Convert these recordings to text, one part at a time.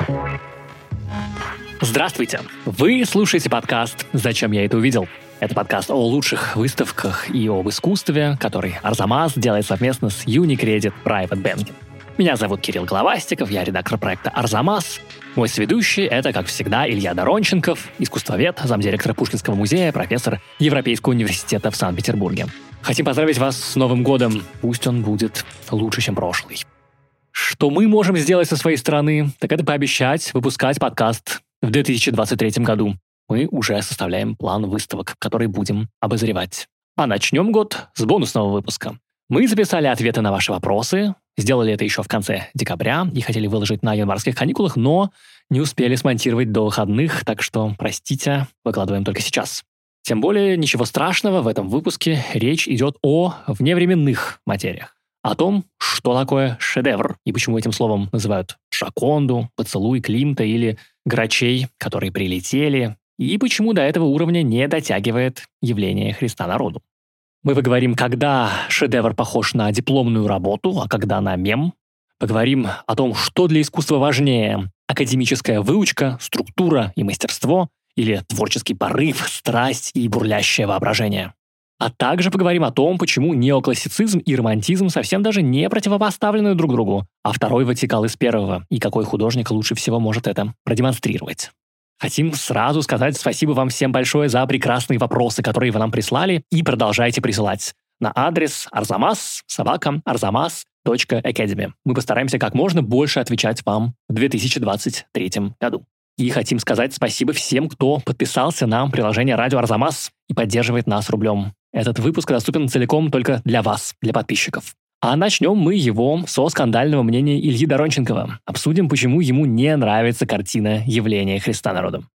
Здравствуйте! Вы слушаете подкаст «Зачем я это увидел?». Это подкаст о лучших выставках и об искусстве, который Арзамас делает совместно с Unicredit Private Banking. Меня зовут Кирилл Головастиков, я редактор проекта «Арзамас». Мой соведущий — это, как всегда, Илья Доронченков, искусствовед, замдиректора Пушкинского музея, профессор Европейского университета в Санкт-Петербурге. Хотим поздравить вас с Новым годом. Пусть он будет лучше, чем прошлый. Что мы можем сделать со своей стороны, так это пообещать выпускать подкаст в 2023 году. Мы уже составляем план выставок, которые будем обозревать. А начнем год с бонусного выпуска. Мы записали ответы на ваши вопросы, сделали это еще в конце декабря и хотели выложить на январских каникулах, но не успели смонтировать до выходных, так что, простите, выкладываем только сейчас. Тем более, ничего страшного, в этом выпуске речь идет о вневременных материях. О том, что такое шедевр и почему этим словом называют Джоконду, поцелуй Климта или грачей, которые прилетели, и почему до этого уровня не дотягивает явление Христа народу. Мы поговорим, когда шедевр похож на дипломную работу, а когда на мем. Поговорим о том, что для искусства важнее – академическая выучка, структура и мастерство или творческий порыв, страсть и бурлящее воображение. А также поговорим о том, почему неоклассицизм и романтизм совсем даже не противопоставлены друг другу, а второй вытекал из первого, и какой художник лучше всего может это продемонстрировать. Хотим сразу сказать спасибо вам всем большое за прекрасные вопросы, которые вы нам прислали, и продолжайте присылать на адрес arzamas@arzamas.academy. Мы постараемся как можно больше отвечать вам в 2023 году. И хотим сказать спасибо всем, кто подписался на приложение «Радио Арзамас» и поддерживает нас рублем. Этот выпуск доступен целиком только для вас, для подписчиков. А начнем мы его со скандального мнения Ильи Доронченкова. Обсудим, почему ему не нравится картина явления Христа народом.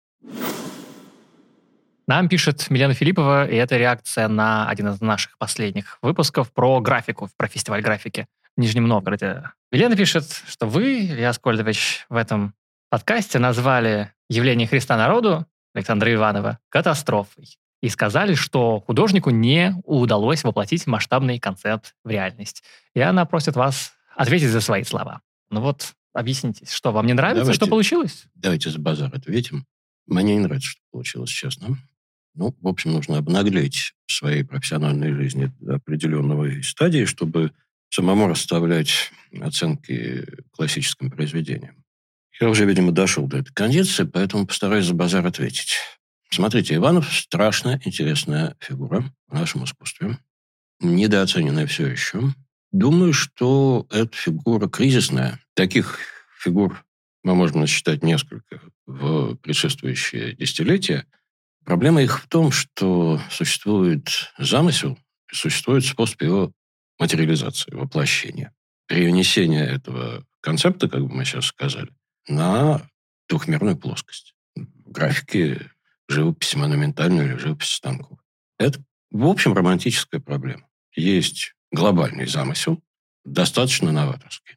Нам пишет Милена Филиппова, и это реакция на один из наших последних выпусков про графику, про фестиваль графики в Нижнем Новгороде. Милена пишет, что вы, Илья Аскольдович, в этом подкасте назвали явление Христа народу Александра Иванова катастрофой и сказали, что художнику не удалось воплотить масштабный концепт в реальность. И она просит вас ответить за свои слова. Ну вот, объясните, что вам не нравится, что получилось? Давайте за базар ответим. Мне не нравится, что получилось, честно. В общем, нужно обнаглеть в своей профессиональной жизни до определенной стадии, чтобы самому расставлять оценки классическим произведениям. Я уже, видимо, дошел до этой кондиции, поэтому постараюсь за базар ответить. Смотрите, Иванов – страшно интересная фигура в нашем искусстве, недооцененная все еще. Думаю, что эта фигура кризисная. Таких фигур мы можем насчитать несколько в предшествующие десятилетия. Проблема их в том, что существует замысел, существует способ его материализации, воплощения. Перенесение этого концепта, как бы мы сейчас сказали, на двухмерную плоскость. В графике живописи монументальной или живописи станковой. Это, в общем, романтическая проблема. Есть глобальный замысел, достаточно новаторский.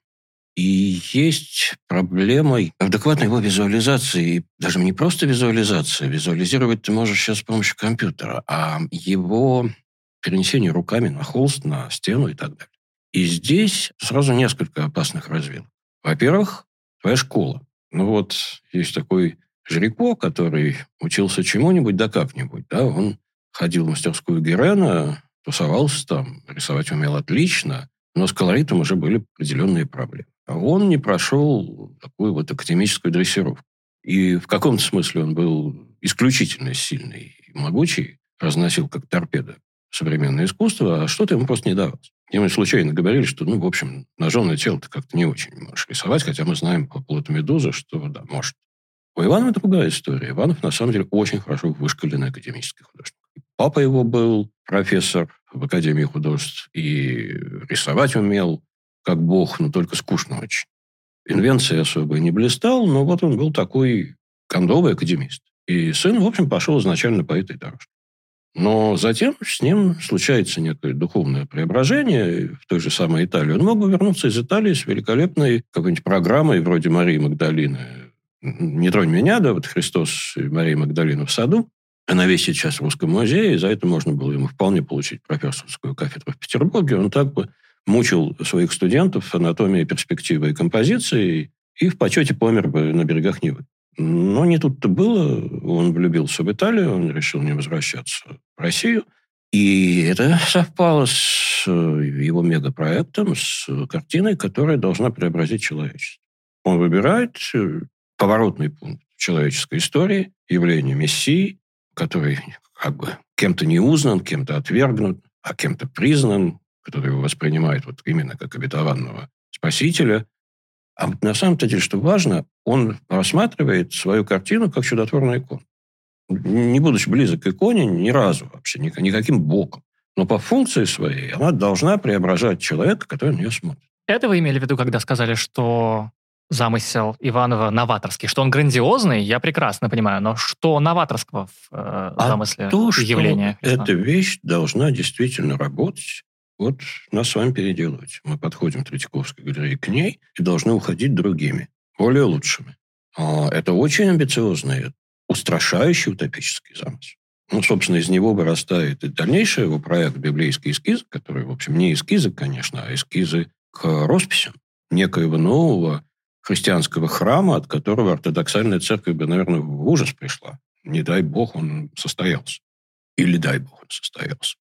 И есть проблема адекватной его визуализации. Даже не просто визуализация. Визуализировать ты можешь сейчас с помощью компьютера, а его перенесение руками на холст, на стену и так далее. И здесь сразу несколько опасных развилок. Во-первых, твоя школа. Есть такой Жирико, который учился чему-нибудь, да как-нибудь. Да? Он ходил в мастерскую Герена, тусовался там, рисовать умел отлично, но с колоритом уже были определенные проблемы. А он не прошел такую академическую дрессировку. И в каком-то смысле он был исключительно сильный и могучий, разносил как торпеда современное искусство, а что-то ему просто не давалось. Ему случайно говорили, что, в общем, ножовное тело ты как-то не очень можешь рисовать, хотя мы знаем по плоту Медузы, что, да, может. У Иванова другая история. Иванов, на самом деле, очень хорошо вышкаленный академический художник. Папа его был профессор в Академии художеств и рисовать умел, как бог, но только скучно очень. Инвенцией особо не блистал, но он был такой кондовый академист. И сын, в общем, пошел изначально по этой дорожке. Но затем с ним случается некое духовное преображение в той же самой Италии. Он мог бы вернуться из Италии с великолепной какой-нибудь программой вроде Марии Магдалины. «Не тронь меня», да, Христос и Мария Магдалина в саду. Она висит сейчас в Русском музее, и за это можно было ему вполне получить профессорскую кафедру в Петербурге. Он так бы мучил своих студентов анатомией, перспективой и композицией, и в почете помер бы на берегах Невы. Но не тут-то было. Он влюбился в Италию, он решил не возвращаться в Россию. И это совпало с его мегапроектом, с картиной, которая должна преобразить человечество. Он выбирает поворотный пункт человеческой истории, явление Мессии, который как бы кем-то не узнан, кем-то отвергнут, а кем-то признан, который его воспринимает вот именно как обетованного спасителя. А на самом-то деле, что важно, он рассматривает свою картину как чудотворную икону. Не будучи близок к иконе ни разу вообще, никаким боком. Но по функции своей она должна преображать человека, который на нее смотрит. Это вы имели в виду, когда сказали, что замысел Иванова новаторский, что он грандиозный, я прекрасно понимаю, но что новаторского в замысле явления Христа? Эта вещь должна действительно работать, вот нас с вами переделывать. Мы подходим в Третьяковской галерее к ней и должны уходить другими, более лучшими. Это очень амбициозный, устрашающий утопический замысел. Собственно, из него вырастает и дальнейший его проект «Библейский эскиз», который, в общем, не эскизы, конечно, а эскизы к росписям некоего нового христианского храма, от которого ортодоксальная церковь бы, наверное, в ужас пришла. Не дай бог он состоялся. Или дай бог он состоялся.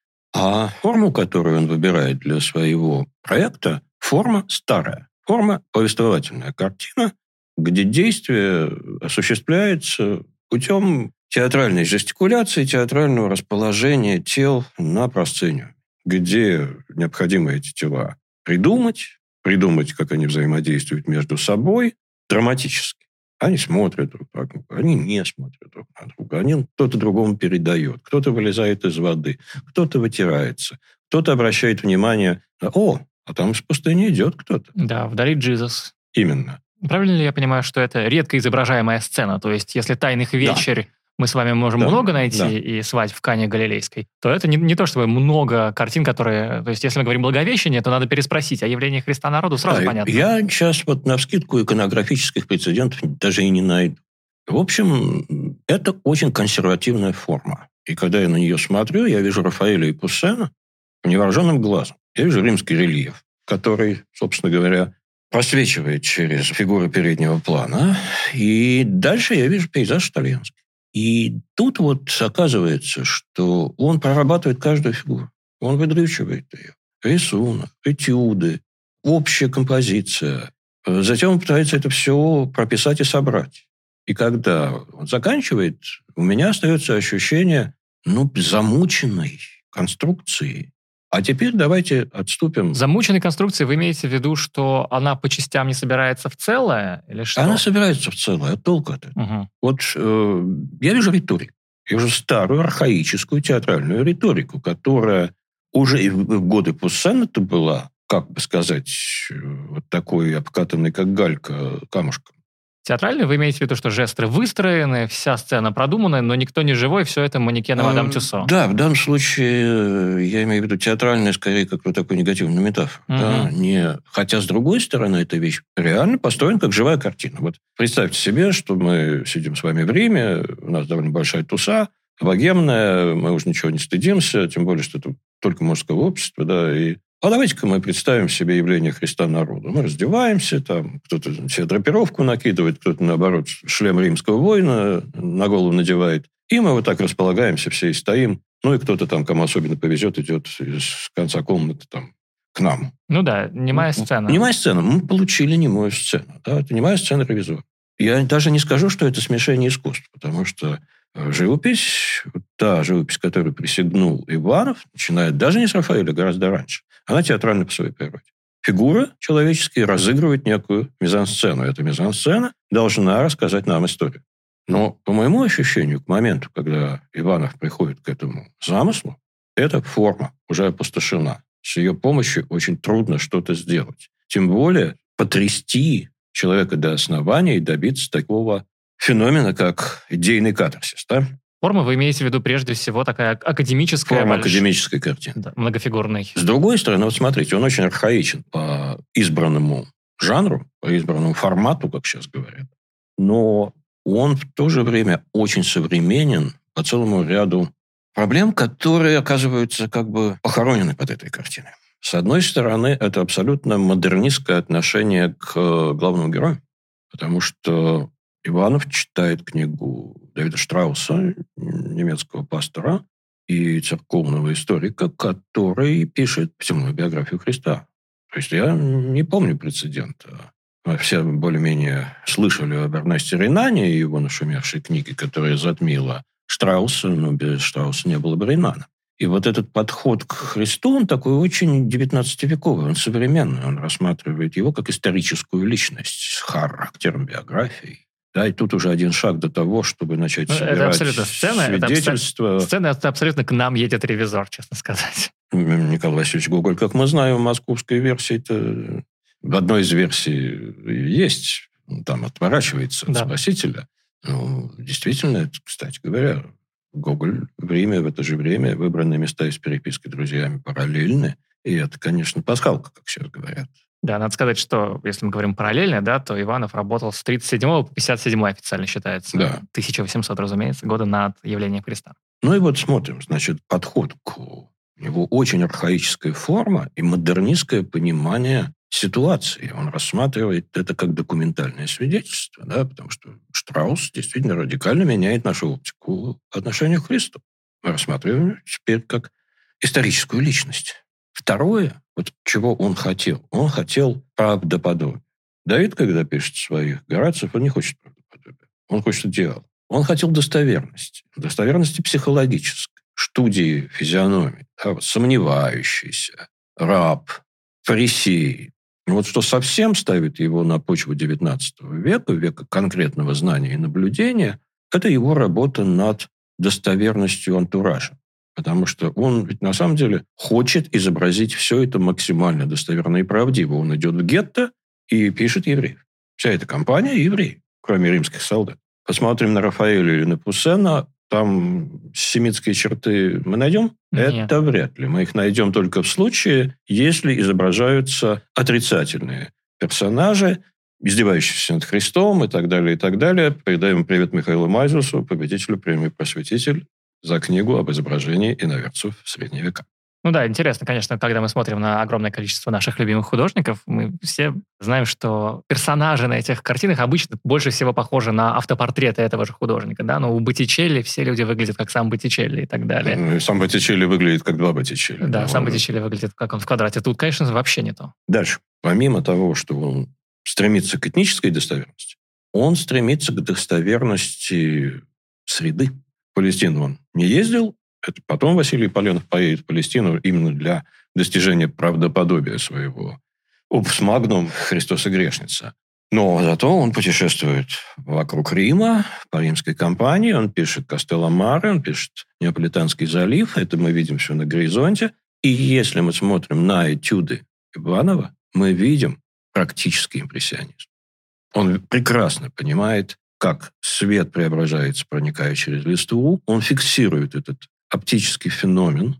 А форму, которую он выбирает для своего проекта, форма старая. Форма повествовательная картина, где действие осуществляется путем театральной жестикуляции, театрального расположения тел на просцениуме, где необходимо эти тела придумать, как они взаимодействуют между собой драматически. Они смотрят друг на друга, они не смотрят друг на друга. Кто-то другому передает, кто-то вылезает из воды, кто-то вытирается, кто-то обращает внимание на а там из пустыни идет кто-то. Да, вдали Джизус. Именно. Правильно ли я понимаю, что это редко изображаемая сцена? То есть, если «Тайных вечер» мы с вами можем много найти и «Свадьбу в Кане Галилейской», то это не то, чтобы много картин, которые... То есть, если мы говорим «Благовещение», то надо переспросить, а явление Христа народу сразу понятно. Я сейчас навскидку иконографических прецедентов даже и не найду. В общем, это очень консервативная форма. И когда я на нее смотрю, я вижу Рафаэля и Пуссена невооруженным глазом. Я вижу римский рельеф, который, собственно говоря, просвечивает через фигуры переднего плана. И дальше я вижу пейзаж итальянский. И тут оказывается, что он прорабатывает каждую фигуру. Он выдрючивает ее. Рисунок, этюды, общая композиция. Затем он пытается это все прописать и собрать. И когда он заканчивает, у меня остается ощущение замученной конструкции. А теперь давайте отступим. Замученной конструкции вы имеете в виду, что она по частям не собирается в целое? Или что? Она собирается в целое, а толку от этого? Я вижу риторику. Я вижу старую архаическую театральную риторику, которая уже и в годы Пуссена-то была, как бы сказать, такой обкатанный, как галька, камушком. Театрально вы имеете в виду, что жесты выстроены, вся сцена продумана, но никто не живой, все это манекен мадам Тюссо? Да, в данном случае я имею в виду театральное, скорее, как такой негативный метафор. Хотя, с другой стороны, эта вещь реально построена как живая картина. Представьте себе, что мы сидим с вами в Риме, у нас довольно большая туса, богемная, мы уже ничего не стыдимся, тем более, что это только мужское общество, и давайте-ка мы представим себе явление Христа народу. Мы раздеваемся, кто-то себе драпировку накидывает, кто-то, наоборот, шлем римского воина на голову надевает. И мы так располагаемся все и стоим. И кто-то кому особенно повезет, идет из конца комнаты к нам. Немая сцена. Немая сцена. Мы получили немую сцену. Это немая сцена ревизора. Я даже не скажу, что это смешение искусств, потому что живопись, та живопись, которую присягнул Иванов, начинает даже не с Рафаэля, гораздо раньше. Она театральна по своей природе. Фигура человеческая разыгрывает некую мизансцену. Эта мизансцена должна рассказать нам историю. Но, по моему ощущению, к моменту, когда Иванов приходит к этому замыслу, эта форма уже опустошена. С ее помощью очень трудно что-то сделать. Тем более потрясти человека до основания и добиться такого феномена, как идейный катарсис. Форма вы имеете в виду прежде всего такая академическая... Форма академической картины. Да, многофигурной. С другой стороны, смотрите, он очень архаичен по избранному жанру, по избранному формату, как сейчас говорят. Но он в то же время очень современен по целому ряду проблем, которые оказываются похоронены под этой картиной. С одной стороны, это абсолютно модернистское отношение к главному герою. Потому что Иванов читает книгу Давида Штрауса, немецкого пастора и церковного историка, который пишет земную биографию Христа. То есть я не помню прецедента. Все более-менее слышали об Эрнесте Рейнане и его нашумевшей книге, которая затмила Штрауса, но без Штрауса не было бы Рейнана. И вот этот подход к Христу, он такой очень 19-вековый, он современный, он рассматривает его как историческую личность с характером, биографией. Да, и тут уже один шаг до того, чтобы начать собирать это абсолютно сцена, свидетельства. Сцена абсолютно «К нам едет ревизор», честно сказать. Николай Васильевич Гоголь, как мы знаем, в московской версии-то в одной из версий есть, там отворачивается от Спасителя. Ну, действительно, это, кстати говоря, Гоголь в Риме в это же время, выбранные места из переписки друзьями параллельны. И это, конечно, пасхалка, как сейчас говорят. Да, надо сказать, что если мы говорим параллельно, да, то Иванов работал с 37 по 57 официально считается. Да. 1800, разумеется, года над явлением Христа. Ну и вот смотрим, значит, подход к него очень архаическая форма и модернистское понимание ситуации. Он рассматривает это как документальное свидетельство, да, потому что Штраус действительно радикально меняет нашу оптику по отношению к Христу. Мы рассматриваем теперь как историческую личность. Второе, вот чего он хотел правдоподобия. Давид, когда пишет своих Горациев, он не хочет правдоподобия. Он хочет идеала. Он хотел достоверности психологической, студии физиономии, да, вот, сомневающийся, раб, фарисей. Вот что совсем ставит его на почву XIX века, века конкретного знания и наблюдения, это его работа над достоверностью антуража. Потому что он ведь на самом деле хочет изобразить все это максимально достоверно и правдиво. Он идет в гетто и пишет евреев. Вся эта компания евреи, кроме римских солдат. Посмотрим на Рафаэля или на Пуссена, там семитские черты мы найдем? Нет. Это вряд ли. Мы их найдем только в случае, если изображаются отрицательные персонажи, издевающиеся над Христом и так далее, и так далее. Передаем привет Михаилу Майзусу, победителю премии «Просветитель», за книгу об изображении иноверцев в средние века. Ну да, интересно, конечно, когда мы смотрим на огромное количество наших любимых художников, мы все знаем, что персонажи на этих картинах обычно больше всего похожи на автопортреты этого же художника. Да? Но у Боттичелли все люди выглядят как сам Боттичелли и так далее. Ну, и сам Боттичелли выглядит как два Боттичелли. Да, сам Боттичелли выглядит как он в квадрате. Тут, конечно, вообще не то. Дальше. Помимо того, что он стремится к этнической достоверности, он стремится к достоверности среды. В Палестину он не ездил. Это потом Василий Поленов поедет в Палестину именно для достижения правдоподобия своего опус магнум «Христос и грешница». Но зато он путешествует вокруг Рима, по римской кампании, он пишет Кастелло-Маре, он пишет Неаполитанский залив, это мы видим все на горизонте. И если мы смотрим на этюды Иванова, мы видим практический импрессионизм. Он прекрасно понимает, как свет преображается, проникая через листву. Он фиксирует этот оптический феномен.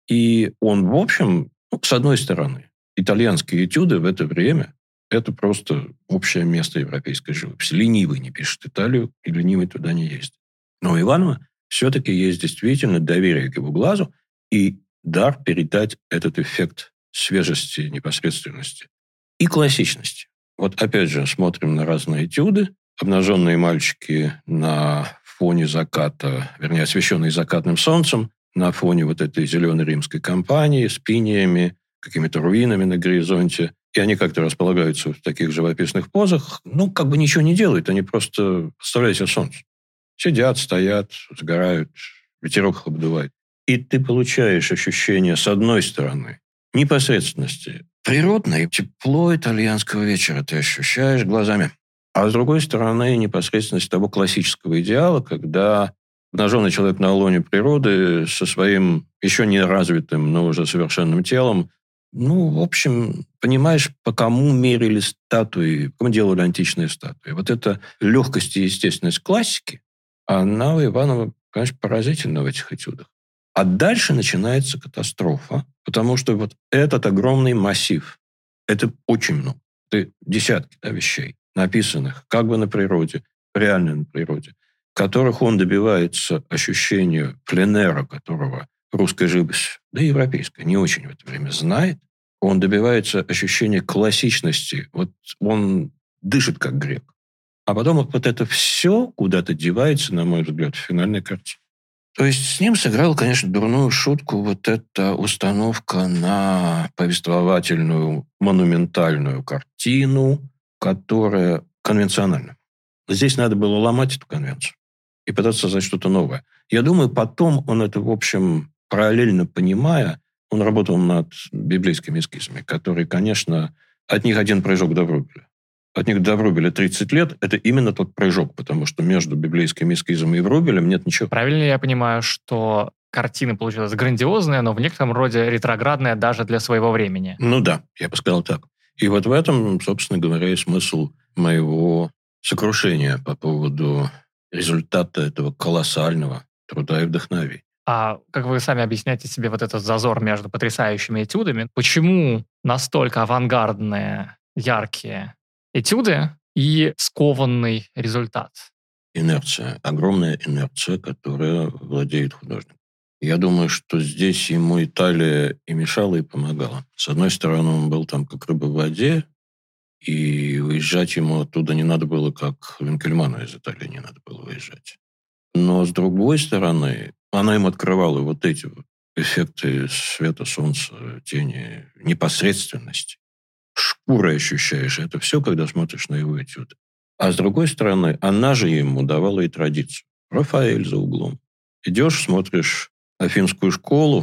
И он, в общем, с одной стороны, итальянские этюды в это время – это просто общее место европейской живописи. Ленивый не пишет Италию, и ленивый туда не ездит. Но у Иванова все-таки есть действительно доверие к его глазу и дар передать этот эффект свежести, непосредственности и классичности. Вот опять же смотрим на разные этюды. Обнаженные мальчики на фоне заката, вернее, освещенные закатным солнцем, на фоне вот этой зеленой римской кампании с пиниями, какими-то руинами на горизонте. И они как-то располагаются в таких живописных позах. Ну, как бы ничего не делают. Они просто, представляете, солнце. Сидят, стоят, сгорают, ветерок их обдувает. И ты получаешь ощущение, с одной стороны, непосредственности. Природное тепло итальянского вечера ты ощущаешь глазами. А с другой стороны, непосредственность того классического идеала, когда обнаженный человек на лоне природы со своим еще не развитым, но уже совершенным телом, ну, в общем, понимаешь, по кому мерили статуи, по кому делали античные статуи. Вот эта легкость и естественность классики, она у Иванова, конечно, поразительна в этих этюдах. А дальше начинается катастрофа, потому что вот этот огромный массив, это очень много, это десятки вещей, написанных как бы на природе, реально на природе, которых он добивается ощущения пленера, которого русская живопись, да и европейская, не очень в это время знает. Он добивается ощущения классичности. Вот он дышит как грек. А потом вот это все куда-то девается, на мой взгляд, в финальной картине. То есть с ним сыграла, конечно, дурную шутку вот эта установка на повествовательную, монументальную картину, которая конвенциональна. Здесь надо было ломать эту конвенцию и пытаться создать что-то новое. Я думаю, потом он это, в общем, параллельно понимая, он работал над библейскими эскизами, которые, конечно, от них один прыжок до Врубеля. От них до Врубеля 30 лет – это именно тот прыжок, потому что между библейским эскизом и Врубелем нет ничего. Правильно ли я понимаю, что картина получилась грандиозная, но в некотором роде ретроградная даже для своего времени? Ну да, я бы сказал так. И вот в этом, собственно говоря, и смысл моего сокрушения по поводу результата этого колоссального труда и вдохновения. А как вы сами объясняете себе вот этот зазор между потрясающими этюдами? Почему настолько авангардные, яркие этюды и скованный результат? Инерция, огромная инерция, которая владеет художником. Я думаю, что здесь ему Италия и мешала, и помогала. С одной стороны, он был там как рыба в воде, и выезжать ему оттуда не надо было, как Винкельману из Италии не надо было выезжать. Но, с другой стороны, она им открывала вот эти вот эффекты света, солнца, тени, непосредственности. Шкурой ощущаешь это все, когда смотришь на его этюды. А с другой стороны, она же ему давала и традицию. Рафаэль за углом. Идешь, смотришь афинскую школу,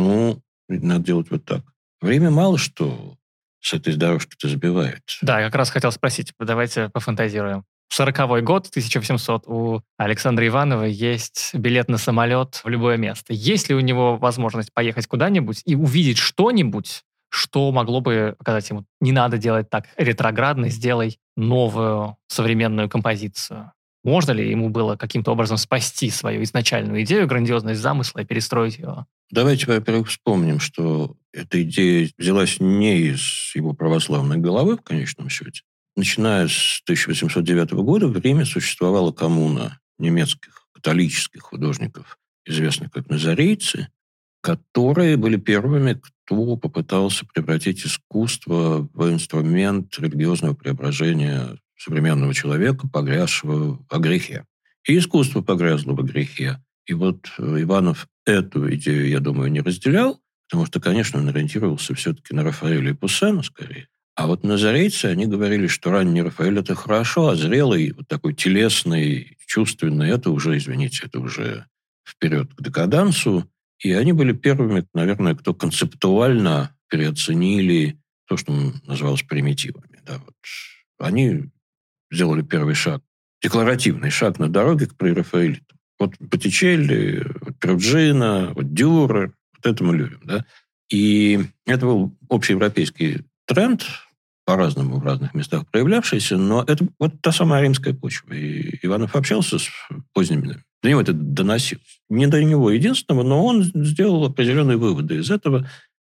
надо делать вот так. Время мало что с этой дорожки-то сбивает. Да, я как раз хотел спросить, давайте пофантазируем. 40-й год, 1800, у Александра Иванова есть билет на самолет в любое место. Есть ли у него возможность поехать куда-нибудь и увидеть что-нибудь, что могло бы показать ему, не надо делать так ретроградно, сделай новую современную композицию? Можно ли ему было каким-то образом спасти свою изначальную идею, грандиозность замысла и перестроить его? Давайте, во-первых, вспомним, что эта идея взялась не из его православной головы, в конечном счете. Начиная с 1809 года в Риме существовала коммуна немецких католических художников, известных как назарейцы, которые были первыми, кто попытался превратить искусство в инструмент религиозного преображения современного человека, погрязшего во грехе. И искусство погрязло во грехе. И вот Иванов эту идею, я думаю, не разделял, потому что, конечно, он ориентировался все-таки на Рафаэля и Пуссена скорее. А вот назарейцы, они говорили, что ранний Рафаэль – это хорошо, а зрелый, вот такой телесный, чувственный – это уже, извините, это уже вперед к декадансу. И они были первыми, наверное, кто концептуально переоценили то, что называлось примитивами. Да, вот. Они сделали первый шаг, декларативный шаг на дороге к прерафаэлитам. Вот Боттичелли, Перуджино, Дюрер, вот это мы любим. Да? И это был общеевропейский тренд, по-разному в разных местах проявлявшийся, но это вот та самая римская почва. И Иванов общался с поздними. До него это доносилось. Не до него единственного, но он сделал определенные выводы из этого.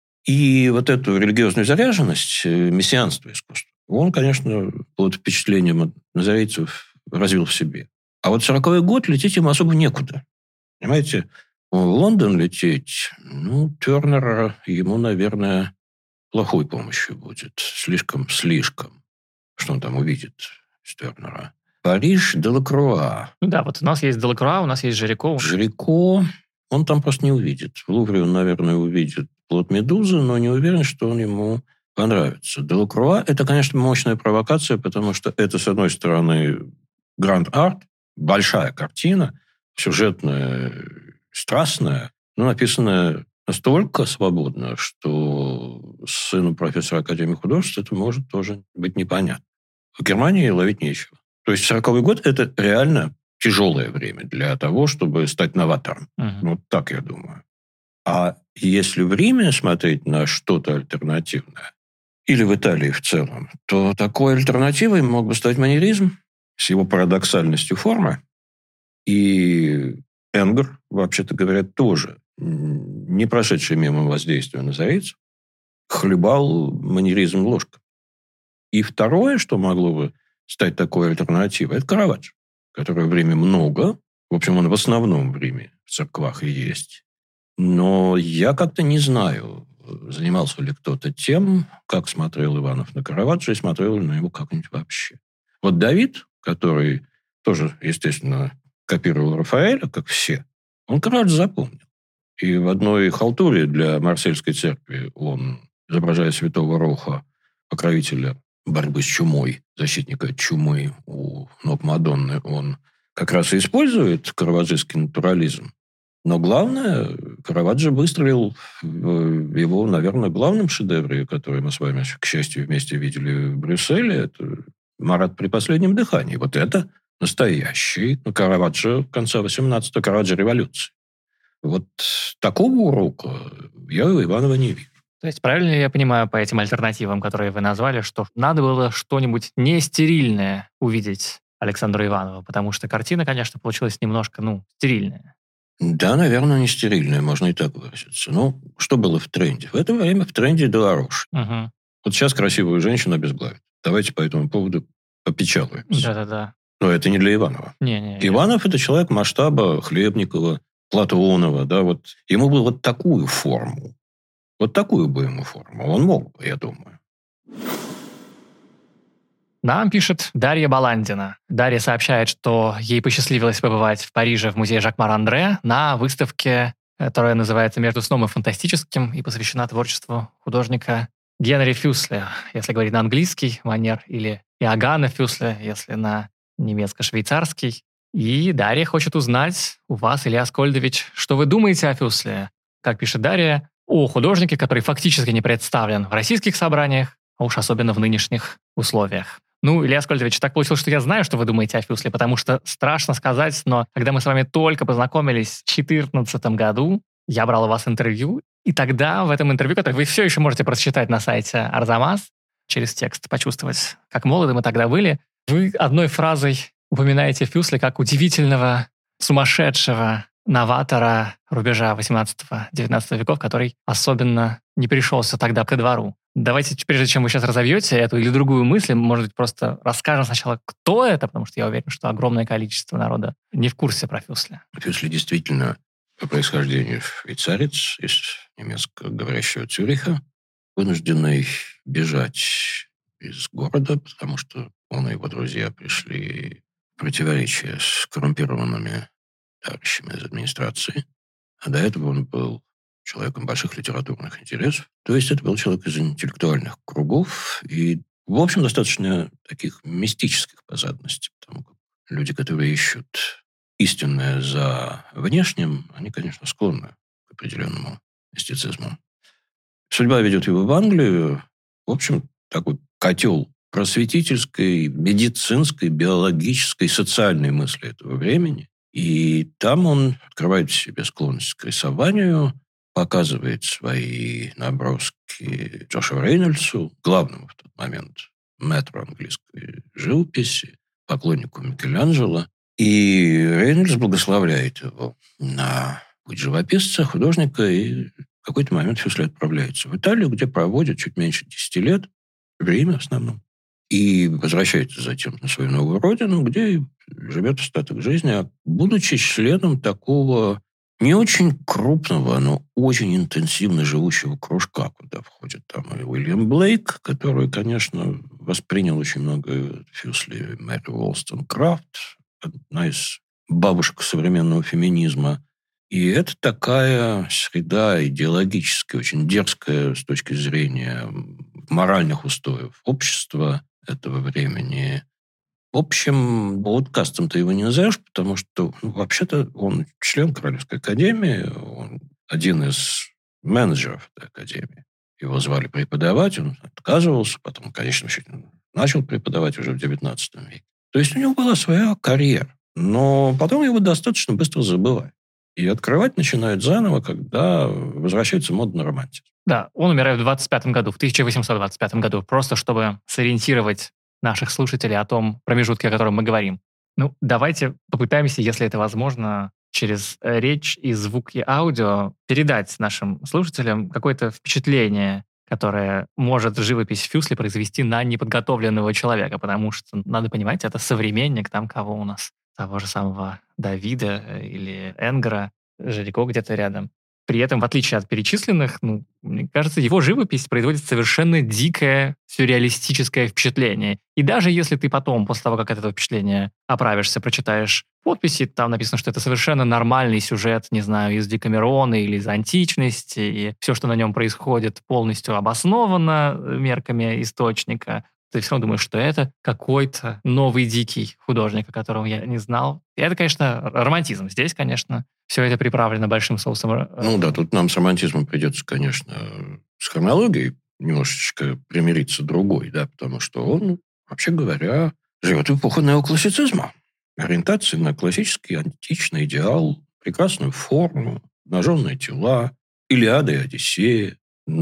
И вот эту религиозную заряженность, мессианство искусства, он, конечно, под впечатлением назарейцев развил в себе. А вот 40-й год лететь ему особо некуда. Понимаете, в Лондон лететь, Тернер ему, наверное, плохой помощью будет. Слишком. Что он там увидит с Тернера? Париж, Делакруа. Да, вот у нас есть Делакруа, у нас есть Жирико. Жирико он там просто не увидит. В Лувре он, наверное, увидит плод Медузы, но не уверен, что он ему понравится. Делакруа – это, конечно, мощная провокация, потому что это, с одной стороны, гранд-арт, большая картина, сюжетная, страстная, но написанная настолько свободно, что сыну профессора Академии художеств это может тоже быть непонятно. В Германии ловить нечего. То есть 40-й год – это реально тяжелое время для того, чтобы стать новатором. Вот так я думаю. А если в Риме смотреть на что-то альтернативное, или в Италии в целом, то такой альтернативой мог бы стать маньеризм с его парадоксальностью формы. И Энгер, вообще-то говоря, тоже, не прошедший мимо воздействия назарейцев, хлебал маньеризм ложкой. И второе, что могло бы стать такой альтернативой, это Караваджо, которого в Риме много. В общем, он в основном в Риме в церквах и есть. Но я как-то не знаю, занимался ли кто-то тем, как смотрел Иванов на Караваджо, и смотрел ли на него как-нибудь вообще. Вот Давид который тоже, естественно, копировал Рафаэля, как все, он Караваджо запомнил. И в одной халтуре для Марсельской церкви он, изображая святого Роха, покровителя борьбы с чумой, защитника чумы у ног Мадонны, он как раз и использует караваджийский натурализм. Но главное, Караваджо выстрелил в его, наверное, главном шедевре, который мы с вами, к счастью, вместе видели в Брюсселе, это «Марат при последнем дыхании». Вот это настоящий Караваджо конца 18-го, Караваджо революции. Вот такого урока я у Иванова не вижу. То есть правильно ли я понимаю по этим альтернативам, которые вы назвали, что надо было что-нибудь нестерильное увидеть Александру Иванову, потому что картина, конечно, получилась немножко, стерильная. Да, наверное, не стерильная, можно и так выразиться. Ну, что было в тренде? В это время в тренде Деларош. Угу. Вот сейчас красивую женщину обезглавят. Давайте по этому поводу попечалуемся. Да-да-да. Но это не для Иванова. Не. Иванов – это человек масштаба Хлебникова, Платонова. Да, вот. Ему бы вот такую форму. Вот такую бы ему форму. Он мог бы, я думаю. Нам пишет Дарья Баландина. Дарья сообщает, что ей посчастливилось побывать в Париже в музее Жак-Мар Андре на выставке, которая называется «Между сном и фантастическим» и посвящена творчеству художника Генри Фюсле, если говорить на английский манер, или Иоганна Фюсле, если на немецко-швейцарский. И Дарья хочет узнать у вас, Илья Аскольдович, что вы думаете о Фюсле. Как пишет Дарья, о художнике, который фактически не представлен в российских собраниях, а уж особенно в нынешних условиях. Илья Аскольдович, так получилось, что я знаю, что вы думаете о Фюсле, потому что страшно сказать, но когда мы с вами только познакомились в 2014 году, я брал у вас интервью, и тогда в этом интервью, которое вы все еще можете прочитать на сайте Арзамас, через текст почувствовать, как молоды мы тогда были, вы одной фразой упоминаете Фюсле как удивительного, сумасшедшего новатора рубежа 18-19 веков, который особенно не пришелся тогда ко двору. Давайте, прежде чем вы сейчас разовьете эту или другую мысль, может быть, просто расскажем сначала, кто это, потому что я уверен, что огромное количество народа не в курсе про Фюсле. Фюсле действительно по происхождению швейцарец из немецкоговорящего Цюриха, вынужденный бежать из города, потому что он и его друзья пришли в противоречие с коррумпированными товарищами из администрации. А до этого он был человеком больших литературных интересов. То есть это был человек из интеллектуальных кругов и, в общем, достаточно таких мистических по задности, потому как люди, которые ищут истинное за внешним, они, конечно, склонны к определенному мистицизму. Судьба ведет его в Англию. В общем, такой котел просветительской, медицинской, биологической, социальной мысли этого времени. И там он открывает в себе склонность к рисованию, показывает свои наброски Джошу Рейнольдсу, главному в тот момент мэтру английской живописи, поклоннику Микеланджело. И Рейнольдс благословляет его на путь живописца, художника, и в какой-то момент Фюсле отправляется в Италию, где проводит чуть меньше 10 лет, в Риме в основном, и возвращается затем на свою новую родину, где живет остаток жизни, будучи членом такого не очень крупного, но очень интенсивно живущего кружка, куда входит там и Уильям Блейк, который, конечно, воспринял очень много Фюсли, Мэри Уолстон-Крафт, одна из бабушек современного феминизма. И это такая среда идеологическая, очень дерзкая с точки зрения моральных устоев общества этого времени. В общем, подкастом ты его не назовешь, потому что, вообще-то, он член Королевской академии, он один из менеджеров этой академии. Его звали преподавать, он отказывался, потом, конечно, начал преподавать уже в XIX веке. То есть у него была своя карьера, но потом его достаточно быстро забывают. И открывать начинают заново, когда возвращается мода на романтизм. Да, он умирает в 1825 году, просто чтобы сориентировать наших слушателей о том промежутке, о котором мы говорим. Давайте попытаемся, если это возможно, через речь и звук, и аудио передать нашим слушателям какое-то впечатление, которое может живопись Фюсли произвести на неподготовленного человека, потому что, надо понимать, это современник там кого у нас? Того же самого Давида или Энгера, Жирико где-то рядом. При этом, в отличие от перечисленных, мне кажется, его живопись производит совершенно дикое, сюрреалистическое впечатление. И даже если ты потом, после того, как от этого впечатления оправишься, прочитаешь подписи, там написано, что это совершенно нормальный сюжет, не знаю, из Декамерона или из античности, и все, что на нем происходит, полностью обосновано мерками источника, ты все равно думаешь, что это какой-то новый дикий художник, о котором я не знал. И это, конечно, романтизм. Здесь, конечно, все это приправлено большим соусом. Тут нам с романтизмом придется, конечно, с хронологией немножечко примириться другой, потому что он, вообще говоря, живет в эпоху неоклассицизма. Ориентация на классический античный идеал, прекрасную форму, обнаженные тела, Илиада и Одиссея.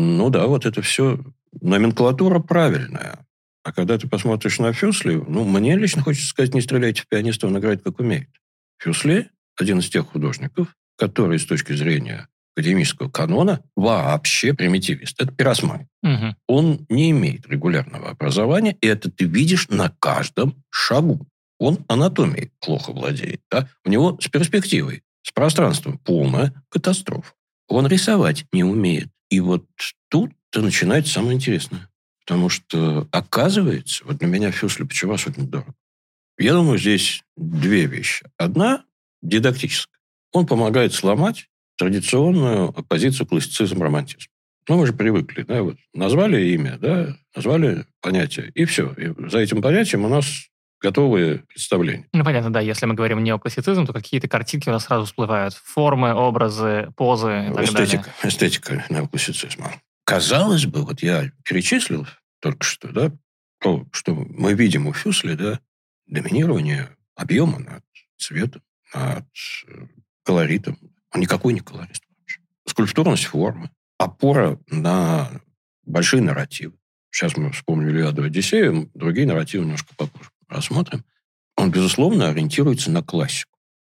Это все номенклатура правильная. А когда ты посмотришь на Фюсли, мне лично хочется сказать, не стреляйте в пианиста, он играет как умеет. Фюсли – один из тех художников, который с точки зрения академического канона вообще примитивист. Это пиросман. Угу. Он не имеет регулярного образования, и это ты видишь на каждом шагу. Он анатомией плохо владеет. У него с перспективой, с пространством полная катастрофа. Он рисовать не умеет. И тут-то начинается самое интересное. Потому что, оказывается, для меня Фюсли почему особенно дорого? Я думаю, здесь две вещи. Одна – дидактическая. Он помогает сломать традиционную оппозицию классицизм-романтизм. Мы же привыкли, назвали имя, назвали понятие, и все. И за этим понятием у нас готовые представления. Понятно, да. Если мы говорим неоклассицизм, то какие-то картинки у нас сразу всплывают. Формы, образы, позы и так далее. Эстетика неоклассицизма. Казалось бы, я перечислил только что, то, что мы видим у Фюсли, доминирование объема над цветом, над колоритом. Он никакой не колорист вообще. Скульптурность формы, опора на большие нарративы. Сейчас мы вспомнили Илиаду и Одиссею, другие нарративы немножко попозже рассмотрим. Он, безусловно, ориентируется на классику.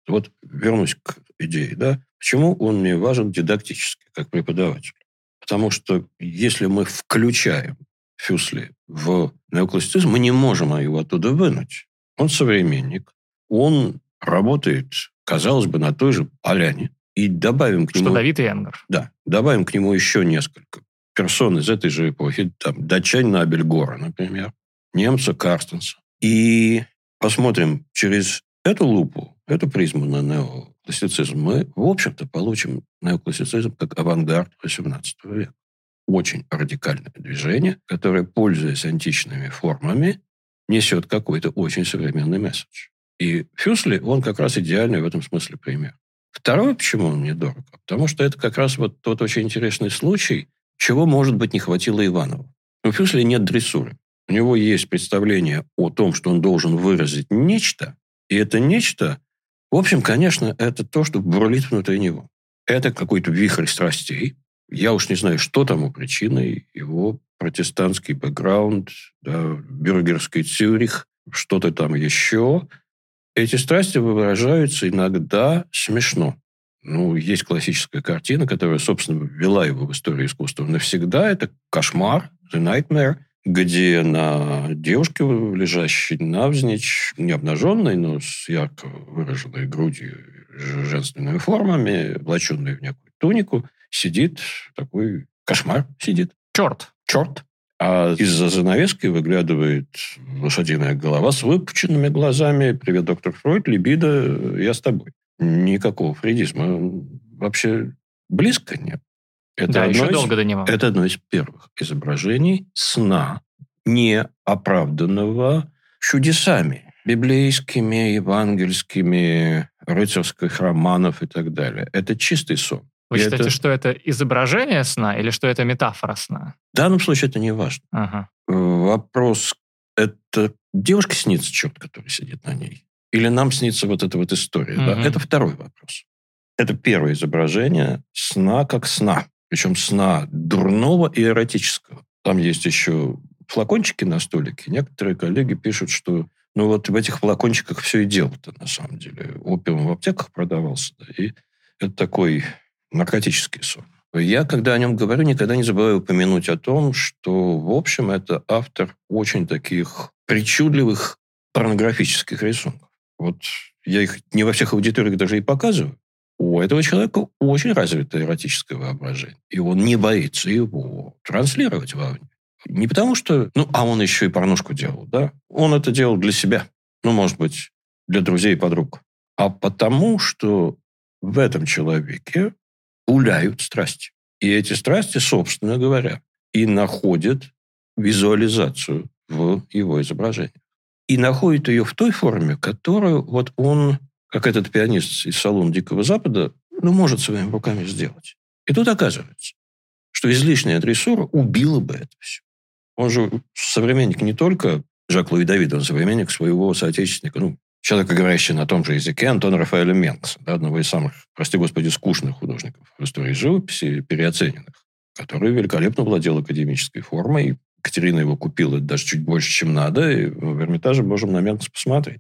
Вернусь к идее, почему он мне важен дидактически, как преподаватель. Потому что если мы включаем Фюсли в неоклассицизм, мы не можем его оттуда вынуть. Он современник, он работает, казалось бы, на той же поляне, и добавим к нему... Что Давид и Энгер. Да, добавим к нему еще несколько персон из этой же эпохи, датчанина Абельгора, например, немца Карстенса. И посмотрим через эту лупу, эту призму на неоклассицизм, мы, в общем-то, получим неоклассицизм как авангард XVIII века. Очень радикальное движение, которое, пользуясь античными формами, несет какой-то очень современный месседж. И Фюсли, он как раз идеальный в этом смысле пример. Второе, почему он мне дорог, потому что это как раз тот очень интересный случай, чего, может быть, не хватило Иванову. У Фюсли нет дрессуры. У него есть представление о том, что он должен выразить нечто, и это нечто, в общем, конечно, это то, что бурлит внутри него. Это какой-то вихрь страстей. Я уж не знаю, что тому причиной. Его протестантский бэкграунд, бюргерский Цюрих, что-то там еще. Эти страсти выражаются иногда смешно. Есть классическая картина, которая, собственно, ввела его в историю искусства навсегда. Это «Кошмар», «The Nightmare», где на девушке, лежащей навзничь, не обнаженной, но с ярко выраженной грудью, женственными формами, облаченной в некую тунику, сидит такой кошмар, сидит. Черт. А из-за занавески выглядывает лошадиная голова с выпученными глазами. «Привет, доктор Фройд, либидо, я с тобой». Никакого фрейдизма вообще близко нет. Это еще долго до него. Это одно из первых изображений сна, не оправданного чудесами библейскими, евангельскими, рыцарских романов и так далее. Это чистый сон. Вы считаете, что это изображение сна или что это метафора сна? В данном случае это не важно. Ага. Вопрос, это девушке снится черт, который сидит на ней? Или нам снится эта история? Угу. Это второй вопрос. Это первое изображение сна как сна. Причем сна дурного и эротического. Там есть еще флакончики на столике. Некоторые коллеги пишут, что в этих флакончиках все и дело-то на самом деле. Опиум в аптеках продавался. И это такой наркотический сон. Я, когда о нем говорю, никогда не забываю упомянуть о том, что, в общем, это автор очень таких причудливых порнографических рисунков. Я их не во всех аудиториях даже и показываю. у этого человека очень развитое эротическое воображение. И он не боится его транслировать вовне. Не потому что... а он еще и порнушку делал, да? Он это делал для себя. Может быть, для друзей и подруг. А потому что в этом человеке гуляют страсти. И эти страсти, собственно говоря, и находят визуализацию в его изображении. И находит ее в той форме, которую вот он, как этот пианист из салона Дикого Запада, может своими руками сделать. И тут оказывается, что излишняя дрессура убила бы это все. Он же современник не только Жак-Луи Давида, он современник своего соотечественника, человека, говорящего на том же языке, Антона Рафаэля Менкса, одного из самых, прости господи, скучных художников в истории живописи, переоцененных, который великолепно владел академической формой. Екатерина его купила даже чуть больше, чем надо, и в Эрмитаже можем на Менкса посмотреть.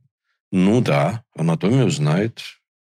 Да, анатомию знает,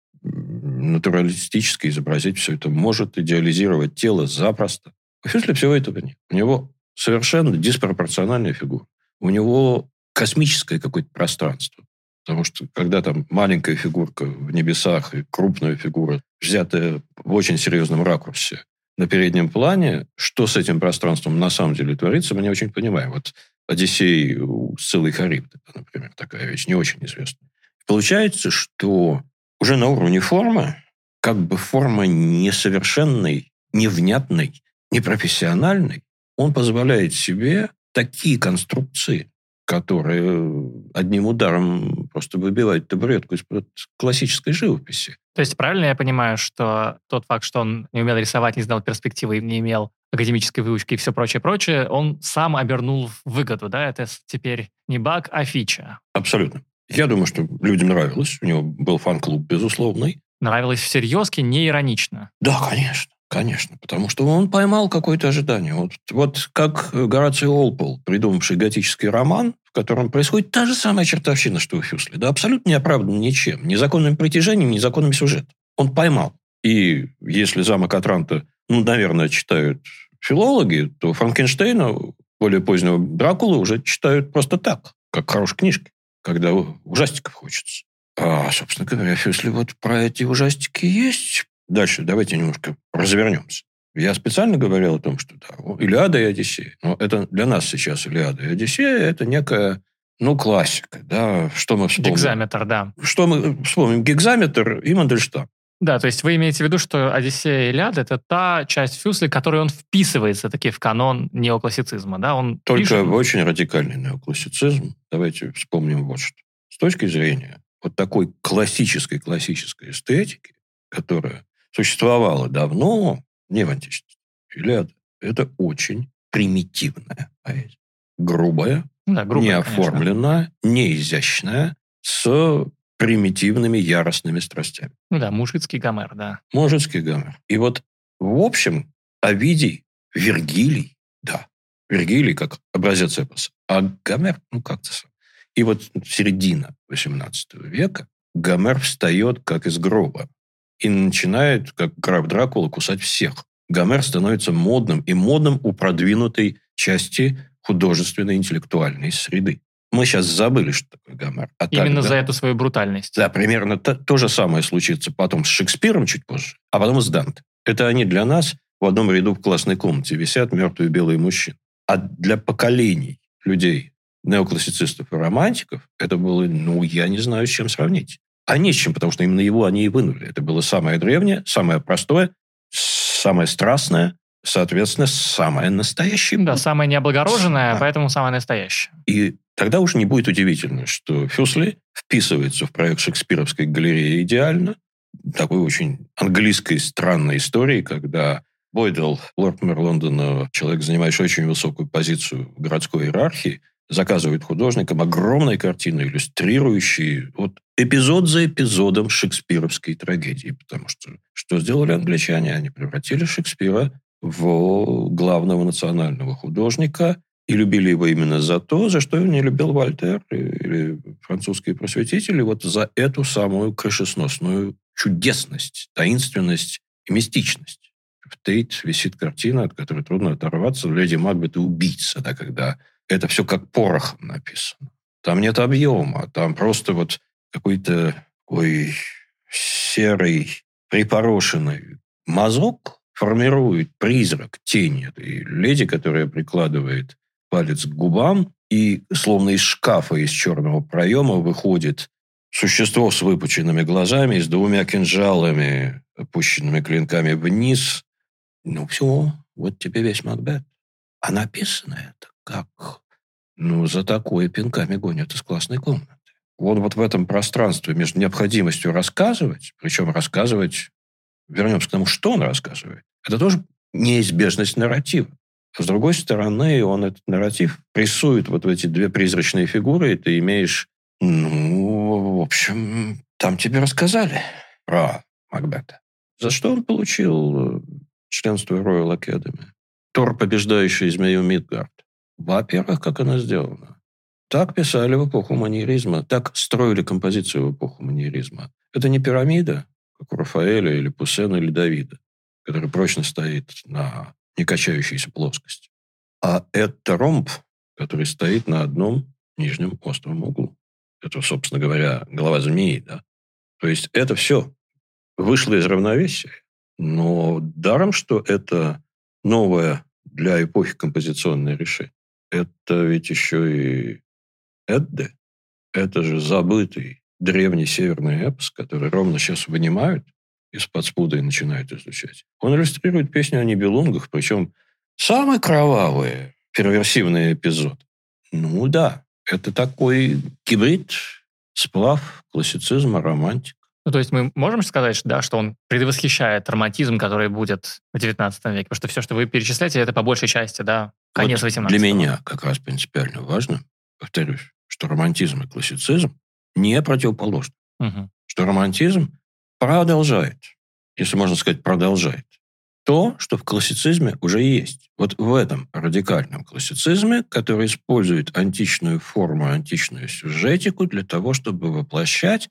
натуралистически изобразить все это может, идеализировать тело запросто. У Фюсля всего этого нет. У него совершенно диспропорциональная фигура. У него космическое какое-то пространство. Потому что когда там маленькая фигурка в небесах и крупная фигура, взятая в очень серьезном ракурсе на переднем плане, что с этим пространством на самом деле творится, мы не очень понимаем. Вот «Одиссей» у Сциллы Харибды, например, такая вещь не очень известная. Получается, что уже на уровне формы, как бы форма несовершенной, невнятной, непрофессиональной, он позволяет себе такие конструкции, которые одним ударом просто выбивают табуретку из-под классической живописи. То есть правильно я понимаю, что тот факт, что он не умел рисовать, не знал перспективы, не имел академической выучки и все прочее, он сам обернул в выгоду, да? Это теперь не баг, а фича. Абсолютно. Я думаю, что людям нравилось. У него был фан-клуб безусловный. Нравилось всерьез, не иронично. Да, конечно. Конечно, потому что он поймал какое-то ожидание. Вот как Гораций Уолпол, придумавший готический роман, в котором происходит та же самая чертовщина, что у Фюсля. Да, абсолютно не оправдан ничем. Ни законным притяжением, ни законным сюжетом. Он поймал. И если «Замок Атранта», наверное, читают филологи, то Франкенштейна, более позднего Дракулы, уже читают просто так, как хорошие книжки, когда ужастиков хочется. А, собственно говоря, Фюсли вот про эти ужастики есть. Дальше давайте немножко развернемся. Я специально говорил о том, что да, Илиада и Одиссея. Но это для нас сейчас Илиада и Одиссея – это некая, классика. Да? Что мы вспомним? Гекзаметр, да. Что мы вспомним? Гекзаметр и Мандельштам. Да, то есть вы имеете в виду, что Одиссея и Илиада – это та часть Фюсли, которой он вписывается таки в канон неоклассицизма, да? Он только пишет... в очень радикальный неоклассицизм. Давайте вспомним вот что. С точки зрения вот такой классической эстетики, которая существовала давно, не в античности. Илиада – это очень примитивная поэзия. Грубая, неоформленная, неизящная, с примитивными яростными страстями. Мужицкий Гомер, да. Мужицкий Гомер. И вот, в общем, Овидий, Вергилий, да, Вергилий как образец эпоса, а Гомер, как-то сам. И вот середина XVIII века Гомер встает как из гроба и начинает, как граф Дракула, кусать всех. Гомер становится модным, и модным у продвинутой части художественной интеллектуальной среды. Мы сейчас забыли, что такое Гомер. Именно за эту свою брутальность. Да, примерно то же самое случится потом с Шекспиром чуть позже, а потом с Данте. Это они для нас в одном ряду в классной комнате висят мертвые белые мужчины. А для поколений людей, неоклассицистов и романтиков, это было, я не знаю, с чем сравнить. А не с чем, потому что именно его они и вынули. Это было самое древнее, самое простое, самое страстное, соответственно, самое настоящее. Да, самое необлагороженное, поэтому самое настоящее. И тогда уж не будет удивительно, что Фюсли вписывается в проект шекспировской галереи идеально. Такой очень английской странной истории, когда Бойдл, лорд-мэр Лондона, человек, занимающий очень высокую позицию в городской иерархии, заказывает художникам огромные картины, иллюстрирующие эпизод за эпизодом шекспировской трагедии. Потому что сделали англичане? Они превратили Шекспира в главного национального художника и любили его именно за то, за что не любил Вольтер или французские просветители, за эту самую крышесносную чудесность, таинственность и мистичность. В Тейт висит картина, от которой трудно оторваться, «Леди Макбет и убийца», да, когда это все как порохом написано. Там нет объема, там просто какой-то такой серый припорошенный мазок формирует призрак, тень этой леди, которая прикладывает палец к губам, и словно из шкафа, из черного проема выходит существо с выпученными глазами, с двумя кинжалами, опущенными клинками вниз. Ну, все, вот тебе весь Макбет. А написано это как? Ну, за такое пинками гонят из классной комнаты. Вот в этом пространстве между необходимостью рассказывать, причем рассказывать, вернемся к тому, что он рассказывает, это тоже неизбежность нарратива. А с другой стороны, он этот нарратив прессует вот в эти две призрачные фигуры, и ты имеешь, ну, в общем, там тебе рассказали про Макбета. За что он получил членство Royal Academy? Тор, побеждающий змею Мидгард. Во-первых, как она сделана. Так писали в эпоху маньеризма, так строили композицию в эпоху маньеризма. Это не пирамида, как у Рафаэля или Пуссена или Давида, который прочно стоит на некачающейся плоскости. А это ромб, который стоит на одном нижнем остром углу. Это, собственно говоря, голова змеи, да? То есть это все вышло из равновесия. Но даром, что это новое для эпохи композиционное решение. Это ведь еще и Эдде. Это же забытый древний северный эпос, который ровно сейчас вынимают из-под спуда и начинают изучать. Он иллюстрирует песню о Нибелунгах, причем самый кровавый, перверсивный эпизод. Ну да, это такой гибрид, сплав классицизма, романтика. Ну, то есть мы можем сказать, да, что он предвосхищает романтизм, который будет в XIX веке? Потому что все, что вы перечисляете, это по большей части, да, конец вот 18-го. Для меня как раз принципиально важно, повторюсь, что романтизм и классицизм не противоположны. Угу. Что романтизм продолжает, если можно сказать, продолжает то, что в классицизме уже есть. Вот в этом радикальном классицизме, который использует античную форму, античную сюжетику для того, чтобы воплощать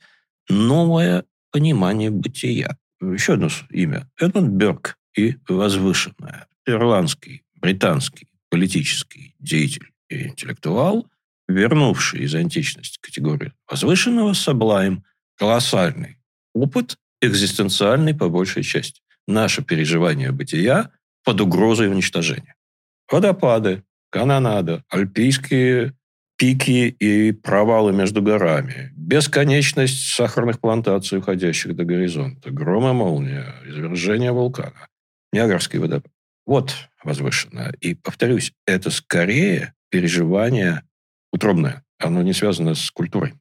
новое понимание бытия. Еще одно имя. Эдмунд Бёрк и «Возвышенное». Ирландский, британский политический деятель и интеллектуал, вернувший из античности категорию возвышенного sublime, колоссальный опыт, экзистенциальный по большей части. Наше переживание бытия под угрозой уничтожения. Водопады, канонада, альпийские пики и провалы между горами, бесконечность сахарных плантаций, уходящих до горизонта, гром и молния, извержение вулкана, Ниагарский водопад. Вот возвышенное. И, повторюсь, это скорее переживание утробное. Оно не связано с культурой.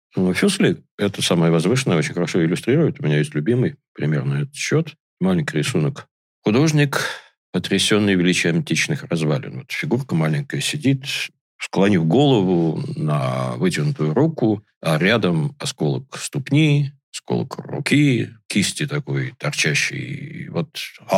Фюсли это самое возвышенное очень хорошо иллюстрирует. У меня есть любимый пример на этот счет. Маленький рисунок. Художник, потрясенный величием античных развалин. Вот фигурка маленькая сидит, склонив голову на вытянутую руку, а рядом осколок ступни, осколок руки, кисти такой торчащей. Вот,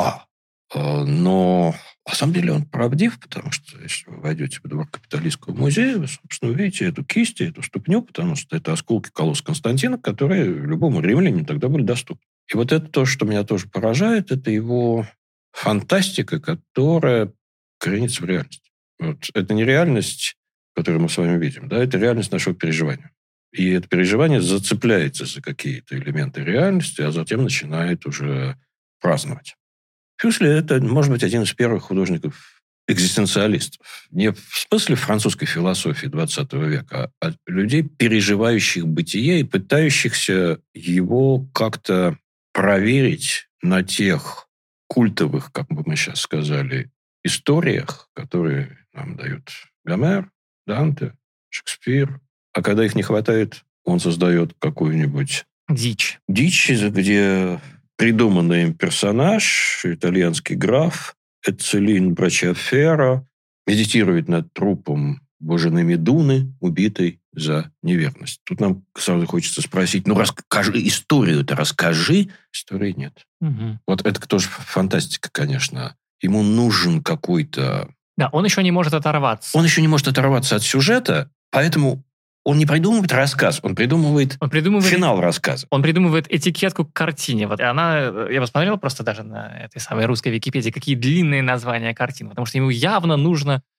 но на самом деле он правдив, потому что если вы войдете в двор капитолийского музея, вы, собственно, увидите эту кисть, эту ступню, потому что это осколки колосса Константина, которые любому римлянину тогда были доступны. И вот это то, что меня тоже поражает, это его фантастика, которая коренится в реальности. Вот это не реальность, которую мы с вами видим, да, это реальность нашего переживания. И это переживание зацепляется за какие-то элементы реальности, а затем начинает уже праздновать. Фюсли – это, может быть, один из первых художников-экзистенциалистов. Не в смысле французской философии XX века, а людей, переживающих бытие и пытающихся его как-то проверить на тех культовых, как бы мы сейчас сказали, историях, которые нам дают Гомер, Данте, Шекспир. А когда их не хватает, он создает какую-нибудь дичь, где придуманный им персонаж, итальянский граф Эцелин Брачафера, медитирует над трупом Божиной Медуны, убитой за неверность. Тут нам сразу хочется спросить, расскажи историю-то, расскажи. Истории нет. Угу. Вот это тоже фантастика, конечно. Ему нужен какой-то... Да, он еще не может оторваться. Он еще не может оторваться от сюжета, поэтому он не придумывает рассказ, он придумывает финал рассказа. Он придумывает этикетку к картине. Вот я посмотрел просто даже на этой самой русской Википедии, какие длинные названия картин, потому что ему явно нужно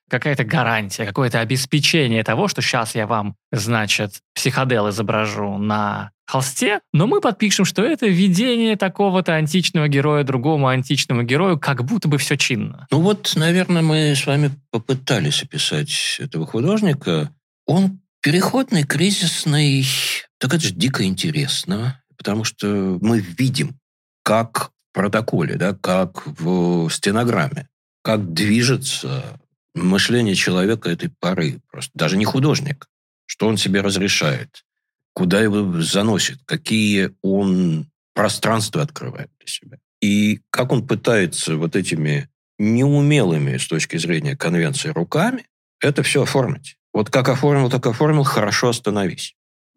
какая-то гарантия, какое-то обеспечение того, что сейчас я вам, значит, психодел изображу на холсте, но мы подпишем, что это видение такого-то античного героя другому античному герою, как будто бы все чинно. Ну вот, наверное, мы с вами попытались описать этого художника. Он переходный, кризисный, так это же дико интересно, потому что мы видим, как в протоколе, да, как в стенограмме, как движется мышление человека этой поры. Просто даже не художник. Что он себе разрешает, куда его заносит, какие он пространства открывает для себя. И как он пытается вот этими неумелыми с точки зрения конвенции руками это все оформить. Вот как оформил, так оформил, хорошо остановись.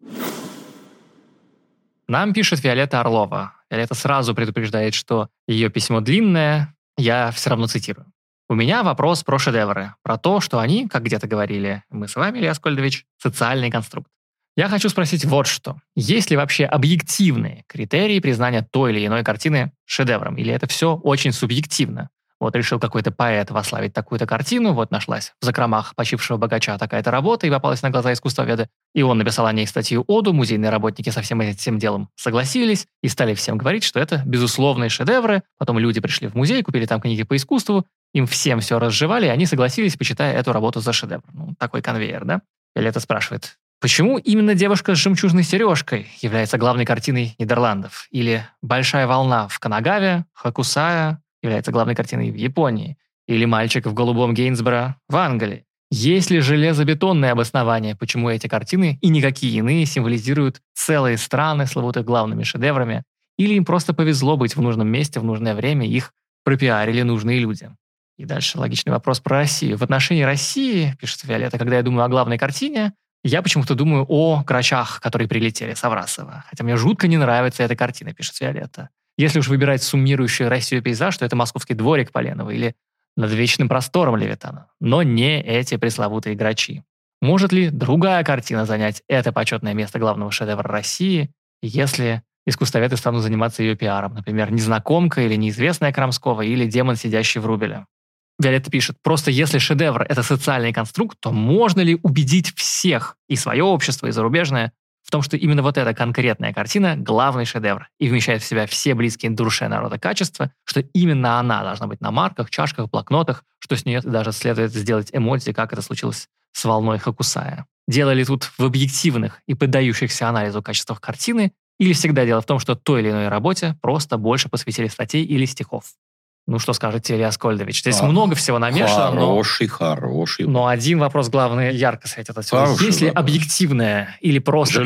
Нам пишет Виолетта Орлова. Виолетта сразу предупреждает, что ее письмо длинное, я все равно цитирую. У меня вопрос про шедевры, про то, что они, как где-то говорили мы с вами, Илья Аскольдович, социальный конструкт. Я хочу спросить вот что. Есть ли вообще объективные критерии признания той или иной картины шедевром? Или это все очень субъективно? Вот решил какой-то поэт вославить такую-то картину, вот нашлась в закромах почившего богача такая-то работа и попалась на глаза искусствоведа, и он написал о ней статью-оду, музейные работники со всем этим делом согласились и стали всем говорить, что это безусловные шедевры, потом люди пришли в музей, купили там книги по искусству, им всем все разжевали, и они согласились, почитая эту работу за шедевр. Ну, такой конвейер, да? Виолетта спрашивает, почему именно «Девушка с жемчужной сережкой» является главной картиной Нидерландов? Или «Большая волна» в Канагаве, Хокусая является главной картиной в Японии? Или «Мальчик в голубом Гейнсборо» в Англии? Есть ли железобетонное обоснование, почему эти картины и никакие иные символизируют целые страны, славутых главными шедеврами? Или им просто повезло быть в нужном месте в нужное время, их пропиарили нужные люди? И дальше логичный вопрос про Россию. В отношении России, пишет Виолетта, когда я думаю о главной картине, я почему-то думаю о грачах, которые прилетели с Аврасова. Хотя мне жутко не нравится эта картина, пишет Виолетта. Если уж выбирать суммирующий Россию пейзаж, то это московский дворик Поленова или над вечным простором Левитана. Но не эти пресловутые грачи. Может ли другая картина занять это почетное место главного шедевра России, если искусствоведы станут заниматься ее пиаром? Например, «Незнакомка» или «Неизвестная» Крамского или «Демон, сидящий в Рубеле». Виолетта пишет, просто если шедевр – это социальный конструкт, то можно ли убедить всех, и свое общество, и зарубежное, в том, что именно вот эта конкретная картина – главный шедевр и вмещает в себя все близкие душе народа качества, что именно она должна быть на марках, чашках, блокнотах, что с нее даже следует сделать эмодзи, как это случилось с волной Хокусая. Дело ли тут в объективных и поддающихся анализу качествах картины, или всегда дело в том, что той или иной работе просто больше посвятили статей или стихов? Ну, что скажете, Илья Аскольдович? Здесь много всего намешано. Хороший. Но один вопрос, главный, ярко светит отсюда. Есть ли объективное или просто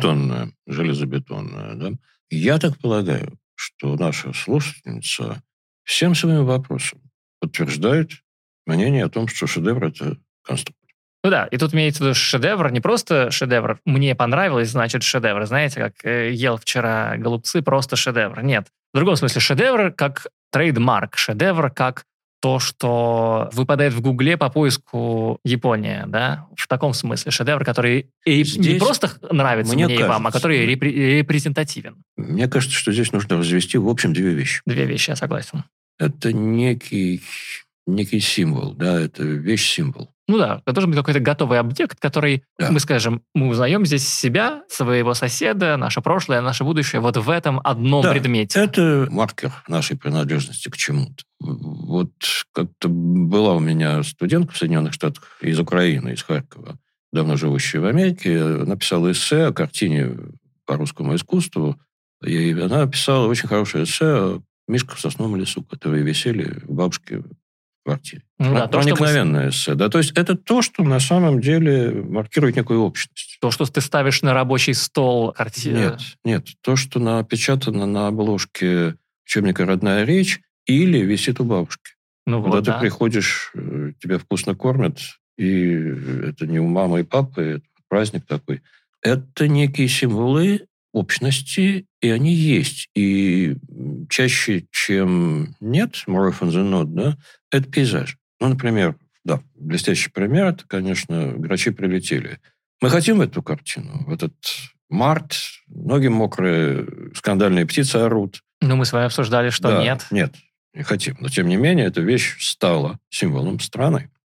Железобетонное, да? Я так полагаю, что наша слушательница всем своим вопросом подтверждает мнение о том, что шедевр – это конструкт. Ну да, и тут имеется в виду шедевр, не просто шедевр, мне понравилось, значит шедевр. Знаете, как ел вчера голубцы, просто шедевр. Нет. В другом смысле шедевр как трейдмарк, шедевр как то, что выпадает в Гугле по поиску Япония, да? В таком смысле шедевр, который не просто нравится мне и вам, а который репрезентативен. Мне кажется, что здесь нужно развести в общем две вещи. Две вещи, я согласен. Это некий символ, да, это вещь-символ. Ну да, это должен быть какой-то готовый объект, который, мы скажем, мы узнаем здесь себя, своего соседа, наше прошлое, наше будущее вот в этом одном предмете. Это маркер нашей принадлежности к чему-то. Вот как-то была у меня студентка в Соединенных Штатах из Украины, из Харькова, давно живущая в Америке, написала эссе о картине по русскому искусству, и она писала очень хорошее эссе о мишках в сосновом лесу, которые висели у бабушки в квартире. Проникновенное эссе. Да, то есть это то, что на самом деле маркирует некую общность. То, что ты ставишь на рабочий стол картины. Нет. То, что напечатано на обложке учебника «Родная речь» или висит у бабушки. Когда ты приходишь, тебя вкусно кормят, и это не у мамы и папы, это праздник такой. Это некие символы общности, и они есть. И чаще, чем нет, more often than not, да, это пейзаж. Ну, например, блестящий пример, это, конечно, «Грачи прилетели». Мы хотим эту картину. В этот март, ноги мокрые, скандальные птицы орут. Ну, мы с вами обсуждали, что нет. Нет, не хотим. Но, тем не менее, эта вещь стала символом страны.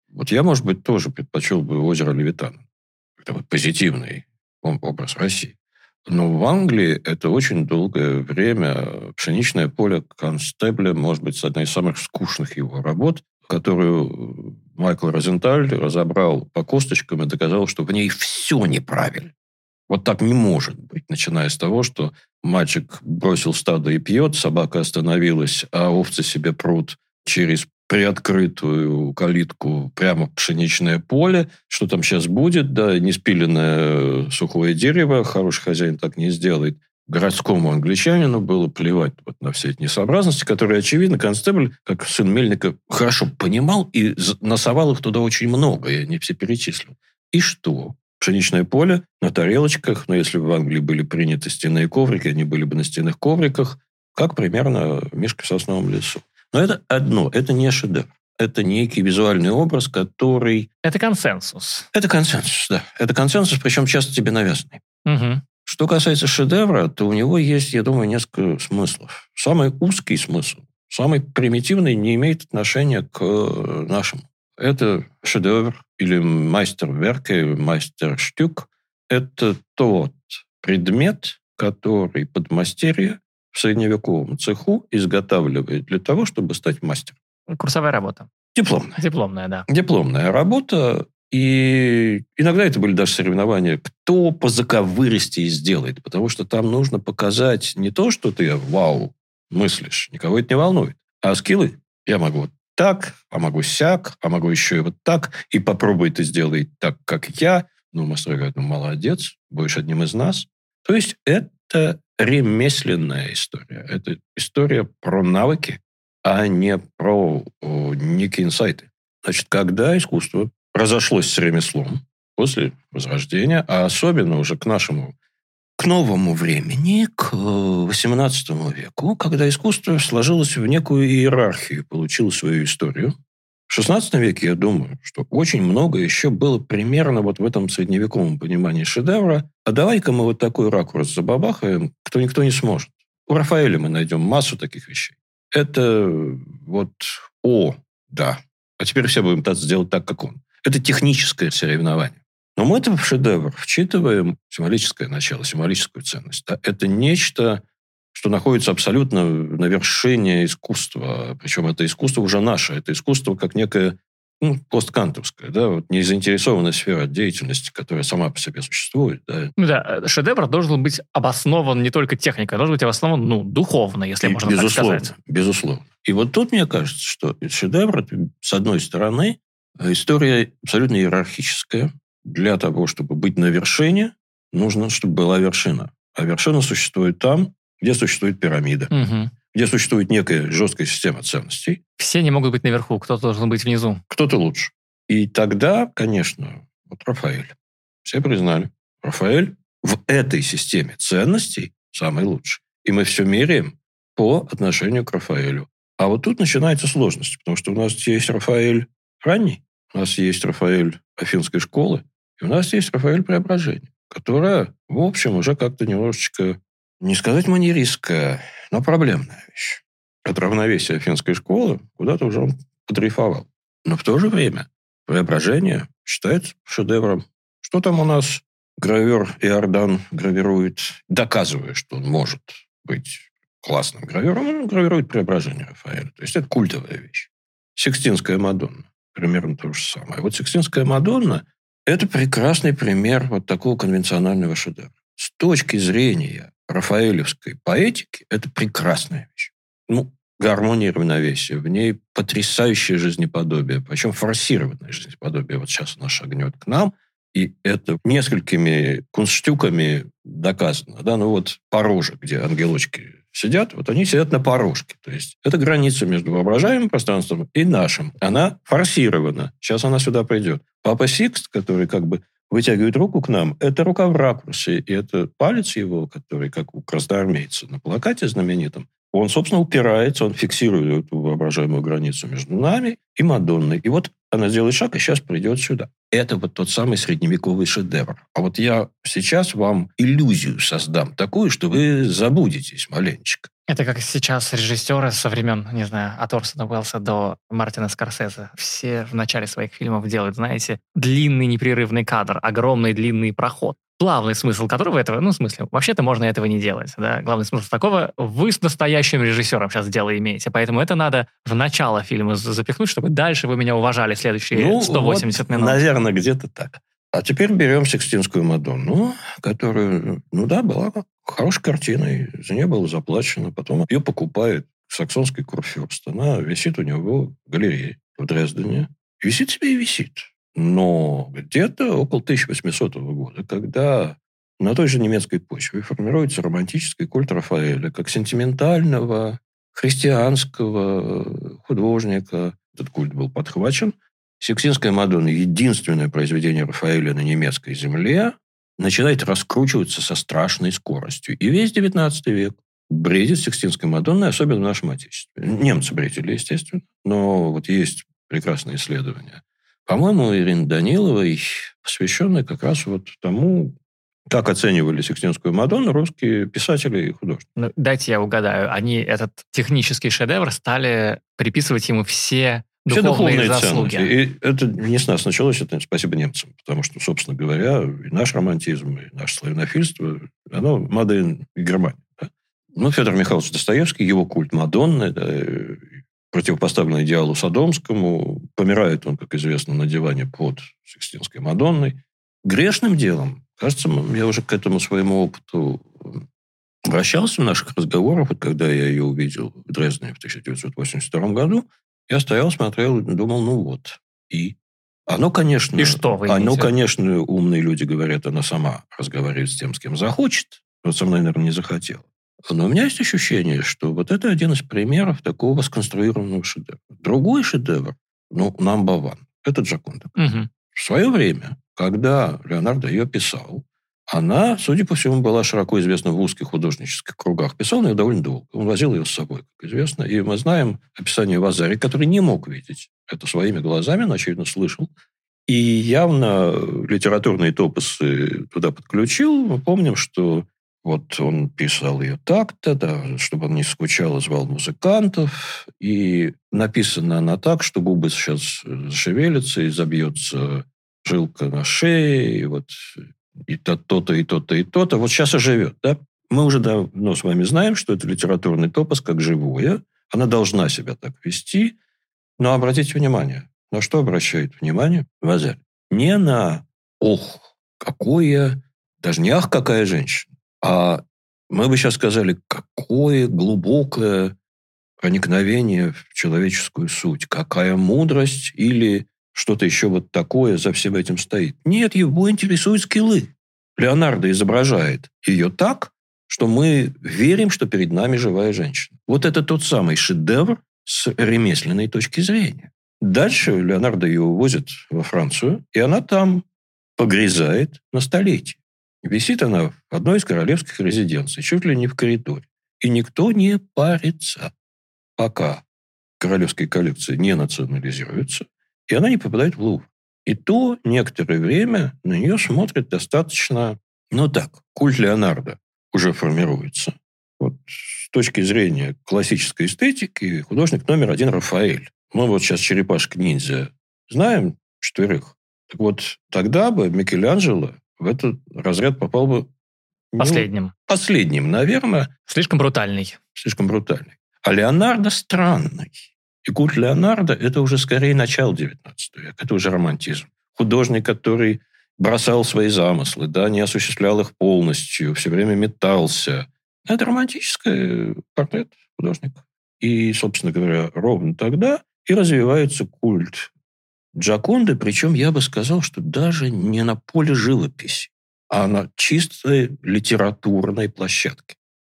Вот я, может быть, тоже предпочел бы озеро Левитана. Это вот позитивный образ России. Но в Англии это очень долгое время пшеничное поле Констебля, может быть, одна из самых скучных его работ, которую Майкл Розенталь разобрал по косточкам и доказал, что в ней все неправильно. Вот так не может быть, начиная с того, что мальчик бросил стадо и пьет, собака остановилась, а овцы себе прут через приоткрытую калитку прямо в пшеничное поле. Что там сейчас будет? Да, неспиленное сухое дерево. Хороший хозяин так не сделает. Городскому англичанину было плевать вот на все эти несообразности, которые, очевидно, Констебль, как сын Мельника, хорошо понимал и насовал их туда очень много, я не все перечислил. И что? Пшеничное поле на тарелочках, но если бы в Англии были приняты стенные коврики, они были бы на стенных ковриках, как примерно «Мишка в сосновом лесу». Но это одно, это не шедевр. Это некий визуальный образ, который... Это консенсус. Это консенсус, да. Это консенсус, причем часто тебе навязанный. Угу. Что касается шедевра, то у него есть, я думаю, несколько смыслов. Самый узкий смысл, самый примитивный, не имеет отношения к нашему. Это шедевр или майстерверке, майстерштюк. Это тот предмет, который подмастерье в средневековом цеху изготавливает для того, чтобы стать мастером. Курсовая работа. Дипломная. Дипломная, да. Дипломная работа. И иногда это были даже соревнования, кто по заковыристее сделает. Потому что там нужно показать не то, что ты вау мыслишь, никого это не волнует, а скиллы. Я могу вот так, а могу сяк, а могу еще и вот так. И попробуй ты сделай так, как я. Ну, мастер говорит, ну, молодец, будешь одним из нас. То есть это ремесленная история. Это история про навыки, а не про некие инсайты. Значит, когда искусство разошлось с ремеслом после Возрождения, а особенно уже к новому времени, к XVIII веку, когда искусство сложилось в некую иерархию, получило свою историю. В XVI веке, я думаю, что очень много еще было примерно вот в этом средневековом понимании шедевра. А давай-ка мы вот такой ракурс забабахаем, кто никто не сможет. У Рафаэля мы найдем массу таких вещей. Это вот да. А теперь все будем пытаться сделать так, как он. Это техническое соревнование. Но мы это в шедевр вчитываем символическое начало, символическую ценность. Да? Это нечто, что находится абсолютно на вершине искусства. Причем это искусство уже наше. Это искусство как некое посткантовская, да, вот незаинтересованная сфера деятельности, которая сама по себе существует. Да. Ну да, шедевр должен быть обоснован не только техникой, а должен быть обоснован, духовно, если можно так сказать. Безусловно. И вот тут, мне кажется, что шедевр, с одной стороны, история абсолютно иерархическая. Для того, чтобы быть на вершине, нужно, чтобы была вершина. А вершина существует там, где существует пирамида. Угу. Где существует некая жесткая система ценностей. Все не могут быть наверху, кто-то должен быть внизу. Кто-то лучше. И тогда, конечно, вот Рафаэль. Все признали. Рафаэль в этой системе ценностей самый лучший. И мы все меряем по отношению к Рафаэлю. А вот тут начинается сложность, потому что у нас есть Рафаэль ранний, у нас есть Рафаэль Афинской школы, и у нас есть Рафаэль Преображения, которая, в общем, уже как-то немножечко, не сказать маньеристская, но проблемная вещь. От равновесия Афинской школы куда-то уже он подрейфовал. Но в то же время Преображение считается шедевром. Что там у нас гравер Иордан гравирует, доказывая, что он может быть классным гравером, он гравирует Преображение Рафаэля. То есть это культовая вещь. Сикстинская Мадонна. Примерно то же самое. Вот Сикстинская Мадонна – это прекрасный пример вот такого конвенционального шедевра. С точки зрения рафаэлевской поэтики это прекрасная вещь. Гармония и равновесие. В ней потрясающее жизнеподобие, причем форсированное жизнеподобие. Вот сейчас она шагнет к нам, и это несколькими кунстштюками доказано. Да? Порожек, где ангелочки сидят, вот они сидят на порожке. То есть это граница между воображаемым пространством и нашим. Она форсирована. Сейчас она сюда придет. Папа Сикст, который как бы вытягивает руку к нам, это рука в ракурсе, и это палец его, который, как у красноармейца на плакате знаменитом, он, собственно, упирается, он фиксирует эту воображаемую границу между нами и Мадонной. И вот она сделает шаг, и сейчас придет сюда. Это вот тот самый средневековый шедевр. А вот я сейчас вам иллюзию создам такую, что вы забудетесь маленечко. Это как сейчас режиссеры со времен, не знаю, от Орсона Уэллса до Мартина Скорсезе. Все в начале своих фильмов делают, знаете, длинный непрерывный кадр, огромный длинный проход. Главный смысл которого этого, ну, в смысле, вообще-то можно этого не делать, да. Главный смысл такого, вы с настоящим режиссером сейчас дело имеете, поэтому это надо в начало фильма запихнуть, чтобы дальше вы меня уважали следующие 180 вот, минут. Наверное, где-то так. А теперь берем Сикстинскую Мадонну, которая, была хорошей картиной, за нее было заплачено, потом ее покупает саксонский курфюрст. Она висит у него в галерее в Дрездене. Висит себе и висит. Но где-то около 1800 года, когда на той же немецкой почве формируется романтический культ Рафаэля как сентиментального, христианского художника, этот культ был подхвачен. Сикстинская Мадонна, единственное произведение Рафаэля на немецкой земле, начинает раскручиваться со страшной скоростью. И весь XIX век бредит Сикстинской Мадонной, особенно в нашем Отечестве. Немцы бредили, естественно, но вот есть прекрасные исследования. По-моему, Ирины Даниловой, посвященные как раз вот тому, как оценивали Сикстинскую Мадонну русские писатели и художники. Ну, дайте я угадаю. Они этот технический шедевр стали приписывать ему все духовные заслуги. Ценности. И это не с нас началось, это спасибо немцам. Потому что, собственно говоря, и наш романтизм, и наше славянофильство, оно Маден и Германия. Да? Федор Михайлович Достоевский, его культ Мадонны, да, противопоставленный идеалу Содомскому, помирает он, как известно, на диване под Сикстинской Мадонной. Грешным делом, кажется, я уже к этому своему опыту обращался в наших разговорах, вот когда я ее увидел в Дрездене в 1982 году, я стоял, смотрел и думал, и? Оно, конечно... И что вы имеете? Конечно, умные люди говорят, она сама разговаривает с тем, с кем захочет. Вот со мной, наверное, не захотела. Но у меня есть ощущение, что вот это один из примеров такого сконструированного шедевра. Другой шедевр, number one, это Джоконда. Угу. В свое время, когда Леонардо ее писал, она, судя по всему, была широко известна в узких художнических кругах. Писал ее довольно долго. Он возил ее с собой, как известно. И мы знаем описание Вазари, который не мог видеть это своими глазами, но, очевидно, слышал. И явно литературные топосы туда подключил. Мы помним, что вот он писал ее так-то, да, чтобы он не скучал, звал музыкантов. И написана она так, что губы сейчас зашевелятся и забьется жилка на шее, и вот и то-то, и то-то, и то-то. Вот сейчас оживет, да? Мы уже давно с вами знаем, что это литературный топос как живое. Она должна себя так вести. Но обратите внимание, на что обращает внимание Вазари? Не на даже не какая женщина, а мы бы сейчас сказали, какое глубокое проникновение в человеческую суть, какая мудрость или что-то еще вот такое за всем этим стоит. Нет, его интересуют скиллы. Леонардо изображает ее так, что мы верим, что перед нами живая женщина. Вот это тот самый шедевр с ремесленной точки зрения. Дальше Леонардо ее увозит во Францию, и она там погрязает на столетие. Висит она в одной из королевских резиденций, чуть ли не в коридоре. И никто не парится, пока королевские коллекции не национализируются, и она не попадает в Лувр. И то некоторое время на нее смотрят достаточно... культ Леонардо уже формируется. Вот с точки зрения классической эстетики художник номер один Рафаэль. Мы вот сейчас «Черепашек-ниндзя» знаем 4. Так вот, тогда бы Микеланджело в этот разряд попал бы... Последним, наверное. Слишком брутальный. А Леонардо странный. И культ Леонардо – это уже скорее начало XIX века. Это уже романтизм. Художник, который бросал свои замыслы, не осуществлял их полностью, все время метался. Это романтический портрет художника. И, собственно говоря, ровно тогда и развивается культ Джоконды, причем я бы сказал, что даже не на поле живописи, а на чистой литературной площадке.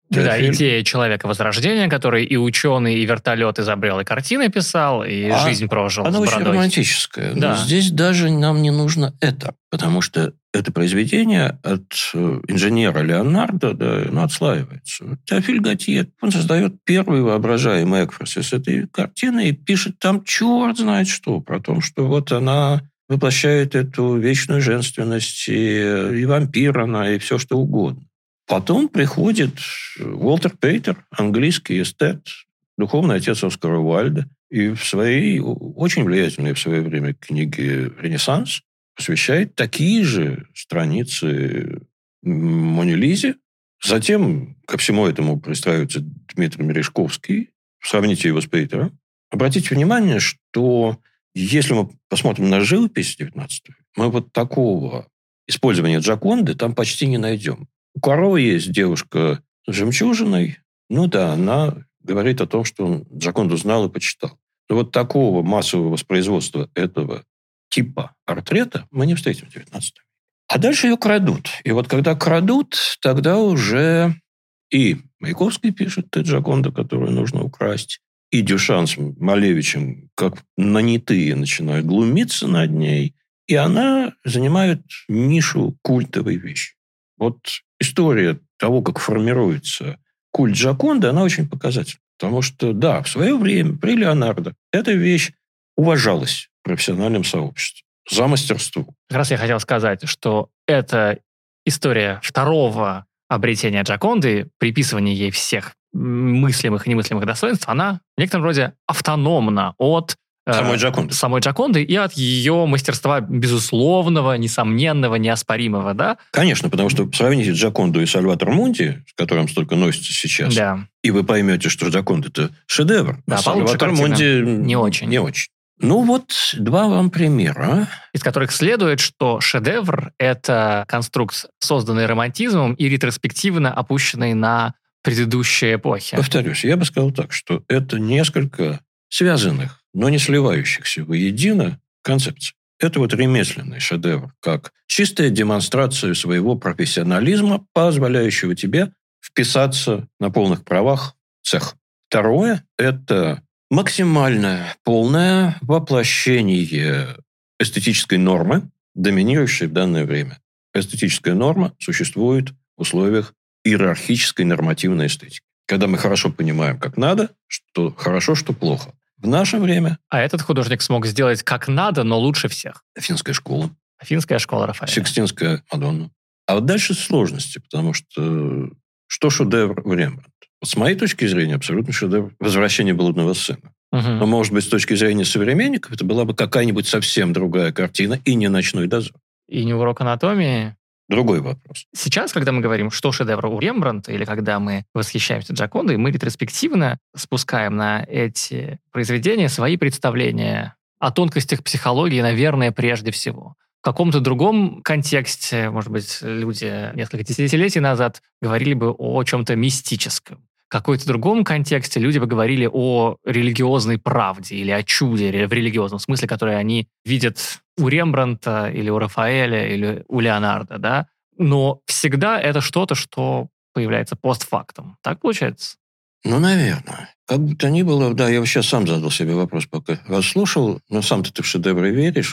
Да, идея человека Возрождения, который и ученый, и вертолет изобрел, и картины писал, и жизнь прожил она с очень бородой. романтическая. Да. Но здесь даже нам не нужно это, потому что это произведение от инженера Леонардо, отслаивается. Теофиль Готье, он создает первый воображаемый экфорсис этой картины и пишет там черт знает что, про то, что вот она воплощает эту вечную женственность, и вампир она, и все что угодно. Потом приходит Уолтер Пейтер, английский эстет, духовный отец Оскара Уайльда, и в своей очень влиятельной в свое время книге «Ренессанс» посвящает такие же страницы Моне Лизе. Затем ко всему этому пристраивается Дмитрий Мережковский. Сравните его с Пейтером. Обратите внимание, что если мы посмотрим на живопись 19 века, мы вот такого использования Джоконды там почти не найдем. У Каро есть девушка с жемчужиной. Она говорит о том, что он Джоконду знал и почитал. Но вот такого массового воспроизводства этого типа портрета мы не встретим в 19 веке. А дальше ее крадут. И вот когда крадут, тогда уже и Маяковский пишет Джоконду, которую нужно украсть, и Дюшан с Малевичем, как нанятые, начинают глумиться над ней, и она занимает нишу культовой вещи. Вот история того, как формируется культ Джоконды, она очень показательна. Потому что, да, в свое время при Леонардо эта вещь уважалась в профессиональном сообществе за мастерство. Как раз я хотел сказать, что эта история второго обретения Джоконды, приписывания ей всех мыслимых и немыслимых достоинств, она в некотором роде автономна от самой Джоконды и от ее мастерства безусловного, несомненного, неоспоримого, да? Конечно, потому что сравните Джоконду и Сальватор Мунди, с которым столько носится сейчас, и вы поймете, что Джоконда – это шедевр, да, а Сальватор Мунди не очень. Два вам примера. Из которых следует, что шедевр – это конструкт, созданный романтизмом и ретроспективно опущенный на предыдущие эпохи. Повторюсь, я бы сказал так, что это несколько связанных, но не сливающихся воедино концепций. Это вот ремесленный шедевр, как чистая демонстрация своего профессионализма, позволяющего тебе вписаться на полных правах в цех. Второе – это максимальное, полное воплощение эстетической нормы, доминирующей в данное время. Эстетическая норма существует в условиях иерархической нормативной эстетики. Когда мы хорошо понимаем, как надо, что хорошо, что плохо. В наше время... А этот художник смог сделать как надо, но лучше всех. Финская школа. Финская школа Рафаэля. Сикстинская Мадонна. А вот дальше сложности, потому что шедевр у Рембрандта? Вот с моей точки зрения, абсолютно шедевр «Возвращение блудного сына». Но, может быть, с точки зрения современников, это была бы какая-нибудь совсем другая картина и не «Ночной дозор». И не «Урок анатомии». Другой вопрос. Сейчас, когда мы говорим, что шедевр у Рембрандта, или когда мы восхищаемся Джокондой, мы ретроспективно спускаем на эти произведения свои представления о тонкостях психологии, наверное, прежде всего. В каком-то другом контексте, может быть, люди несколько десятилетий назад говорили бы о чем-то мистическом. В какой-то другом контексте люди бы говорили о религиозной правде или о чуде в религиозном смысле, который они видят у Рембрандта или у Рафаэля или у Леонардо, да? Но всегда это что-то, что появляется постфактум. Так получается? Наверное. Как бы то ни было, да, я сейчас сам задал себе вопрос, пока вас слушал, но сам-то ты в шедевры веришь?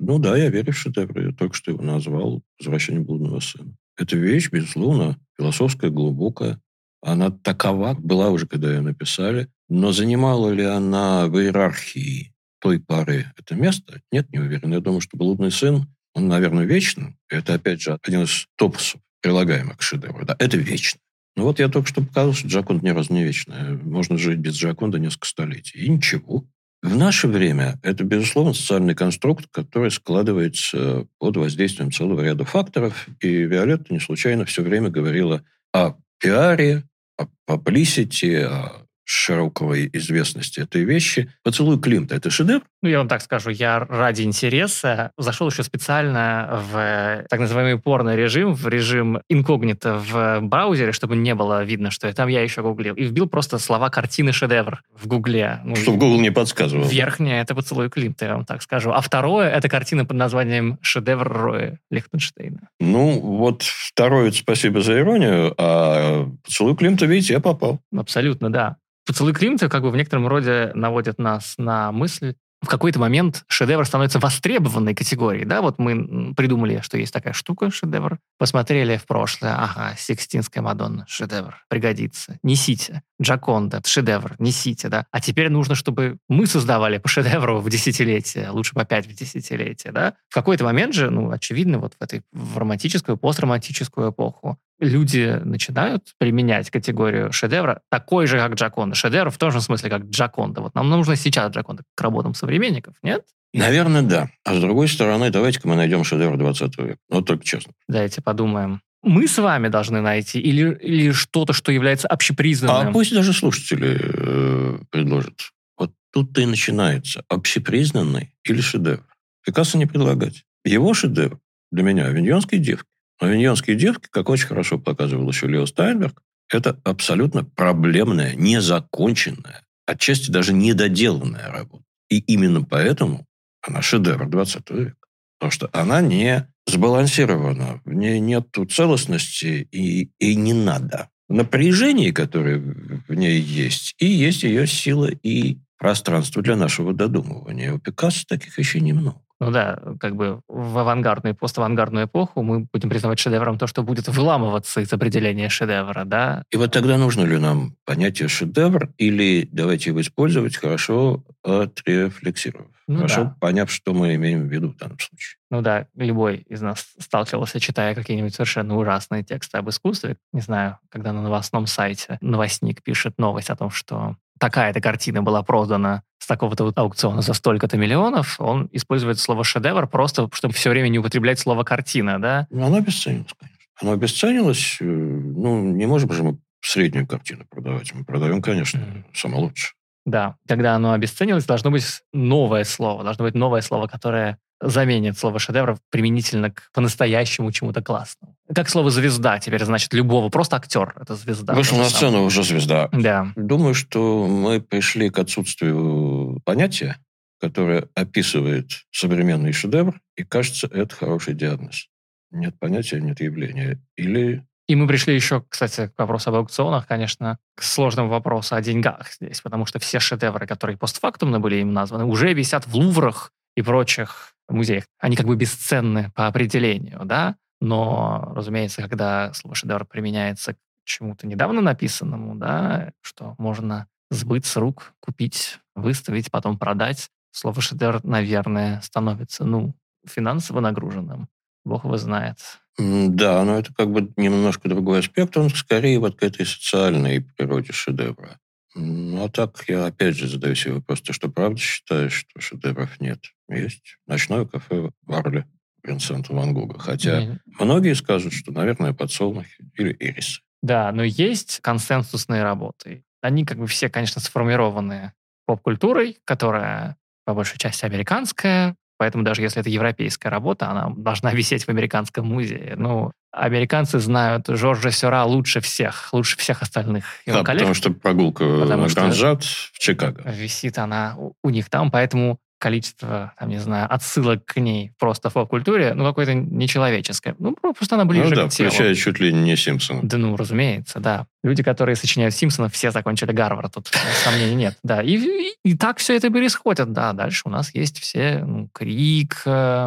Я верю в шедевры, я только что его назвал «Возвращение блудного сына». Это вещь, безусловно, философская, глубокая. Она такова была уже, когда ее написали. Но занимала ли она в иерархии той поры это место? Нет, не уверен. Я думаю, что «Блудный сын», он, наверное, вечный. Это, опять же, один из топусов, прилагаемых к шедевру. Да, это вечно. Но вот я только что показал, что Джоконда ни разу не вечная. Можно жить без Джоконды несколько столетий. И ничего. В наше время это, безусловно, социальный конструкт, который складывается под воздействием целого ряда факторов. И Виолетта не случайно все время говорила о пиаре, о паблисити, о широкой известности этой вещи. «Поцелуй Климта» — это шедевр? Ну, я вам так скажу, я ради интереса зашел еще специально в так называемый порно режим, в режим инкогнито в браузере, чтобы не было видно, что там я еще гуглил. И вбил просто слова «картины шедевр» в гугле. Ну, чтобы Google не подсказывал. Верхнее — это «Поцелуй Климта», я вам так скажу. А второе — это картина под названием «Шедевр Роя Лихтенштейна». Ну, вот второе — спасибо за иронию, а «Поцелуй Климта», видите, я попал. Абсолютно, да. «Поцелуй Климта» как бы в некотором роде наводит нас на мысль. В какой-то момент шедевр становится востребованной категорией. Да? Вот мы придумали, что есть такая штука, шедевр. Посмотрели в прошлое. Ага, Сикстинская Мадонна, шедевр, пригодится. Несите. Джоконда, шедевр, несите. Да? А теперь нужно, чтобы мы создавали по шедевру в десятилетие, лучше по 5 в десятилетие. Да? В какой-то момент же, очевидно, вот в романтическую, постромантическую эпоху люди начинают применять категорию шедевра такой же, как Джоконда. Шедевр в том же смысле, как Джоконда. Вот нам нужно сейчас Джоконда к работам современников, нет? Наверное, да. А с другой стороны, давайте-ка мы найдем шедевр 20 века. Вот только честно. Давайте подумаем. Мы с вами должны найти или что-то, что является общепризнанным? А пусть даже слушатели предложат. Вот тут-то и начинается. Общепризнанный или шедевр? Пикассо не предлагать. Его шедевр для меня «Авиньонские девки». «Авиньонские девки», как очень хорошо показывал еще Лео Стайнберг, это абсолютно проблемная, незаконченная, отчасти даже недоделанная работа. И именно поэтому она шедевр 20 века. Потому что она не сбалансирована, в ней нет целостности и не надо. Напряжение, которое в ней есть, и есть ее сила и пространство для нашего додумывания. У Пикассо таких еще немного. Ну да, как бы в авангардную и поставангардную эпоху мы будем признавать шедевром то, что будет выламываться из определения шедевра, да? И вот тогда нужно ли нам понятие шедевр или давайте его использовать, хорошо отрефлексировав, хорошо поняв, что мы имеем в виду в данном случае. Ну да, любой из нас сталкивался, читая какие-нибудь совершенно ужасные тексты об искусстве. Не знаю, когда на новостном сайте новостник пишет новость о том, что такая-то картина была продана с такого-то аукциона за столько-то миллионов, он использует слово «шедевр» просто, чтобы все время не употреблять слово «картина», да? Оно обесценилось, конечно. Оно обесценилось. Не можем же мы среднюю картину продавать. Мы продаем, конечно, самое лучшее. Да, когда оно обесценилось, должно быть новое слово, которое заменит слово «шедевр» применительно к по-настоящему чему-то классному. Как слово «звезда» теперь значит любого, просто актер — это звезда. Вышел на сцену, уже звезда. Да. Думаю, что мы пришли к отсутствию понятия, которое описывает современный шедевр, и, кажется, это хороший диагноз. Нет понятия, нет явления. И мы пришли еще, кстати, к вопросу об аукционах, конечно, к сложному вопросу о деньгах здесь, потому что все шедевры, которые постфактумно были им названы, уже висят в Луврах и прочих музеях. Они как бы бесценны по определению, да? Но, разумеется, когда слово «шедевр» применяется к чему-то недавно написанному, да, что можно сбыть с рук, купить, выставить, потом продать, слово «шедевр», наверное, становится, финансово нагруженным. Бог его знает. Да, но это как бы немножко другой аспект. Он скорее вот к этой социальной природе шедевра. А так я опять же задаю себе вопрос, ты что, правда считаешь, что шедевров нет? Есть ночное кафе в Арле Винсента Ван Гога. Хотя многие скажут, что, наверное, подсолнухи или ирисы. Да, но есть консенсусные работы. Они как бы все, конечно, сформированы поп-культурой, которая по большей части американская, поэтому даже если это европейская работа, она должна висеть в американском музее. Американцы знают Жоржа Сюра лучше всех остальных его коллег. Потому что прогулка на Гранжат в Чикаго. Висит она у них там, поэтому количество, отсылок к ней просто в поп-культуре, какое-то нечеловеческое. Просто она ближе к телу. Включая чуть ли не Симпсона. Да, разумеется, да. Люди, которые сочиняют Симпсонов, все закончили Гарвард, тут сомнений нет. Да, и так все это происходит. Да, дальше у нас есть все, Крик.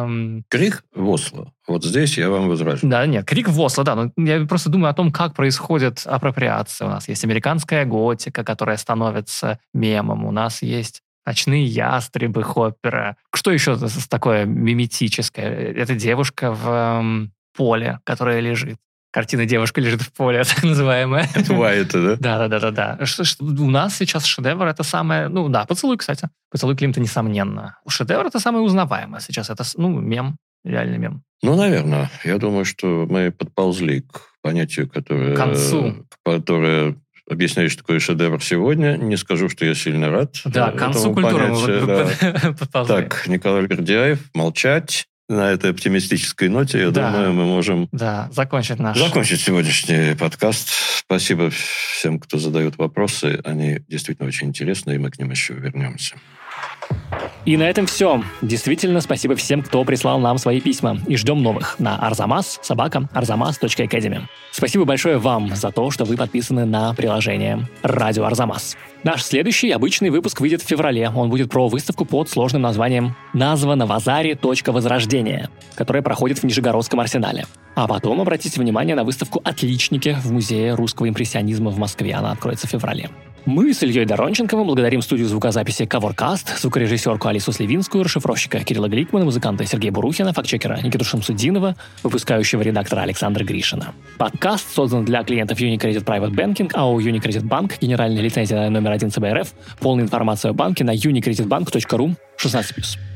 Крик в Осло. Вот здесь я вам возражу. Да, нет, Крик в Осло, да. Но я просто думаю о том, как происходит апроприация. У нас есть американская готика, которая становится мемом. У нас есть «Ночные ястребы» Хоппера. Что еще такое миметическое? Это девушка в поле, которая лежит. Картина «Девушка лежит в поле», так называемая. Это Уайта, да? Да. У нас сейчас шедевр — это самое... «Поцелуй», кстати. «Поцелуй Климта», несомненно. Шедевр — это самое узнаваемое сейчас. Это, мем, реальный мем. Наверное. Я думаю, что мы подползли к понятию, которое... К концу. Которое объясняю, что такое шедевр сегодня. Не скажу, что я сильно рад. Да, к концу культуры мы подползли. Так, Николай Бердяев, молчать. На этой оптимистической ноте, я думаю, мы можем закончить сегодняшний подкаст. Спасибо всем, кто задает вопросы. Они действительно очень интересные, и мы к ним еще вернемся. И на этом все. Действительно, спасибо всем, кто прислал нам свои письма. И ждем новых на arzamas@arzamas.academy. Спасибо большое вам за то, что вы подписаны на приложение «Радио Арзамас». Наш следующий обычный выпуск выйдет в феврале. Он будет про выставку под сложным названием «Названа в Азаре. Возрождения», которая проходит в Нижегородском арсенале. А потом обратите внимание на выставку «Отличники» в Музее русского импрессионизма в Москве. Она откроется в феврале. Мы с Ильей Доронченковым благодарим студию звукозаписи Covercast, звукорежиссерку Алису Сливинскую, расшифровщика Кирилла Гликмана, музыканта Сергея Бурухина, фактчекера Никиту Шамсудинова, выпускающего редактора Александра Гришина. Подкаст создан для клиентов UniCredit Private Banking, а у UniCredit Bank генеральная лицензия номер 1 ЦБ РФ. Полная информация о банке на unicreditbank.ru 16+.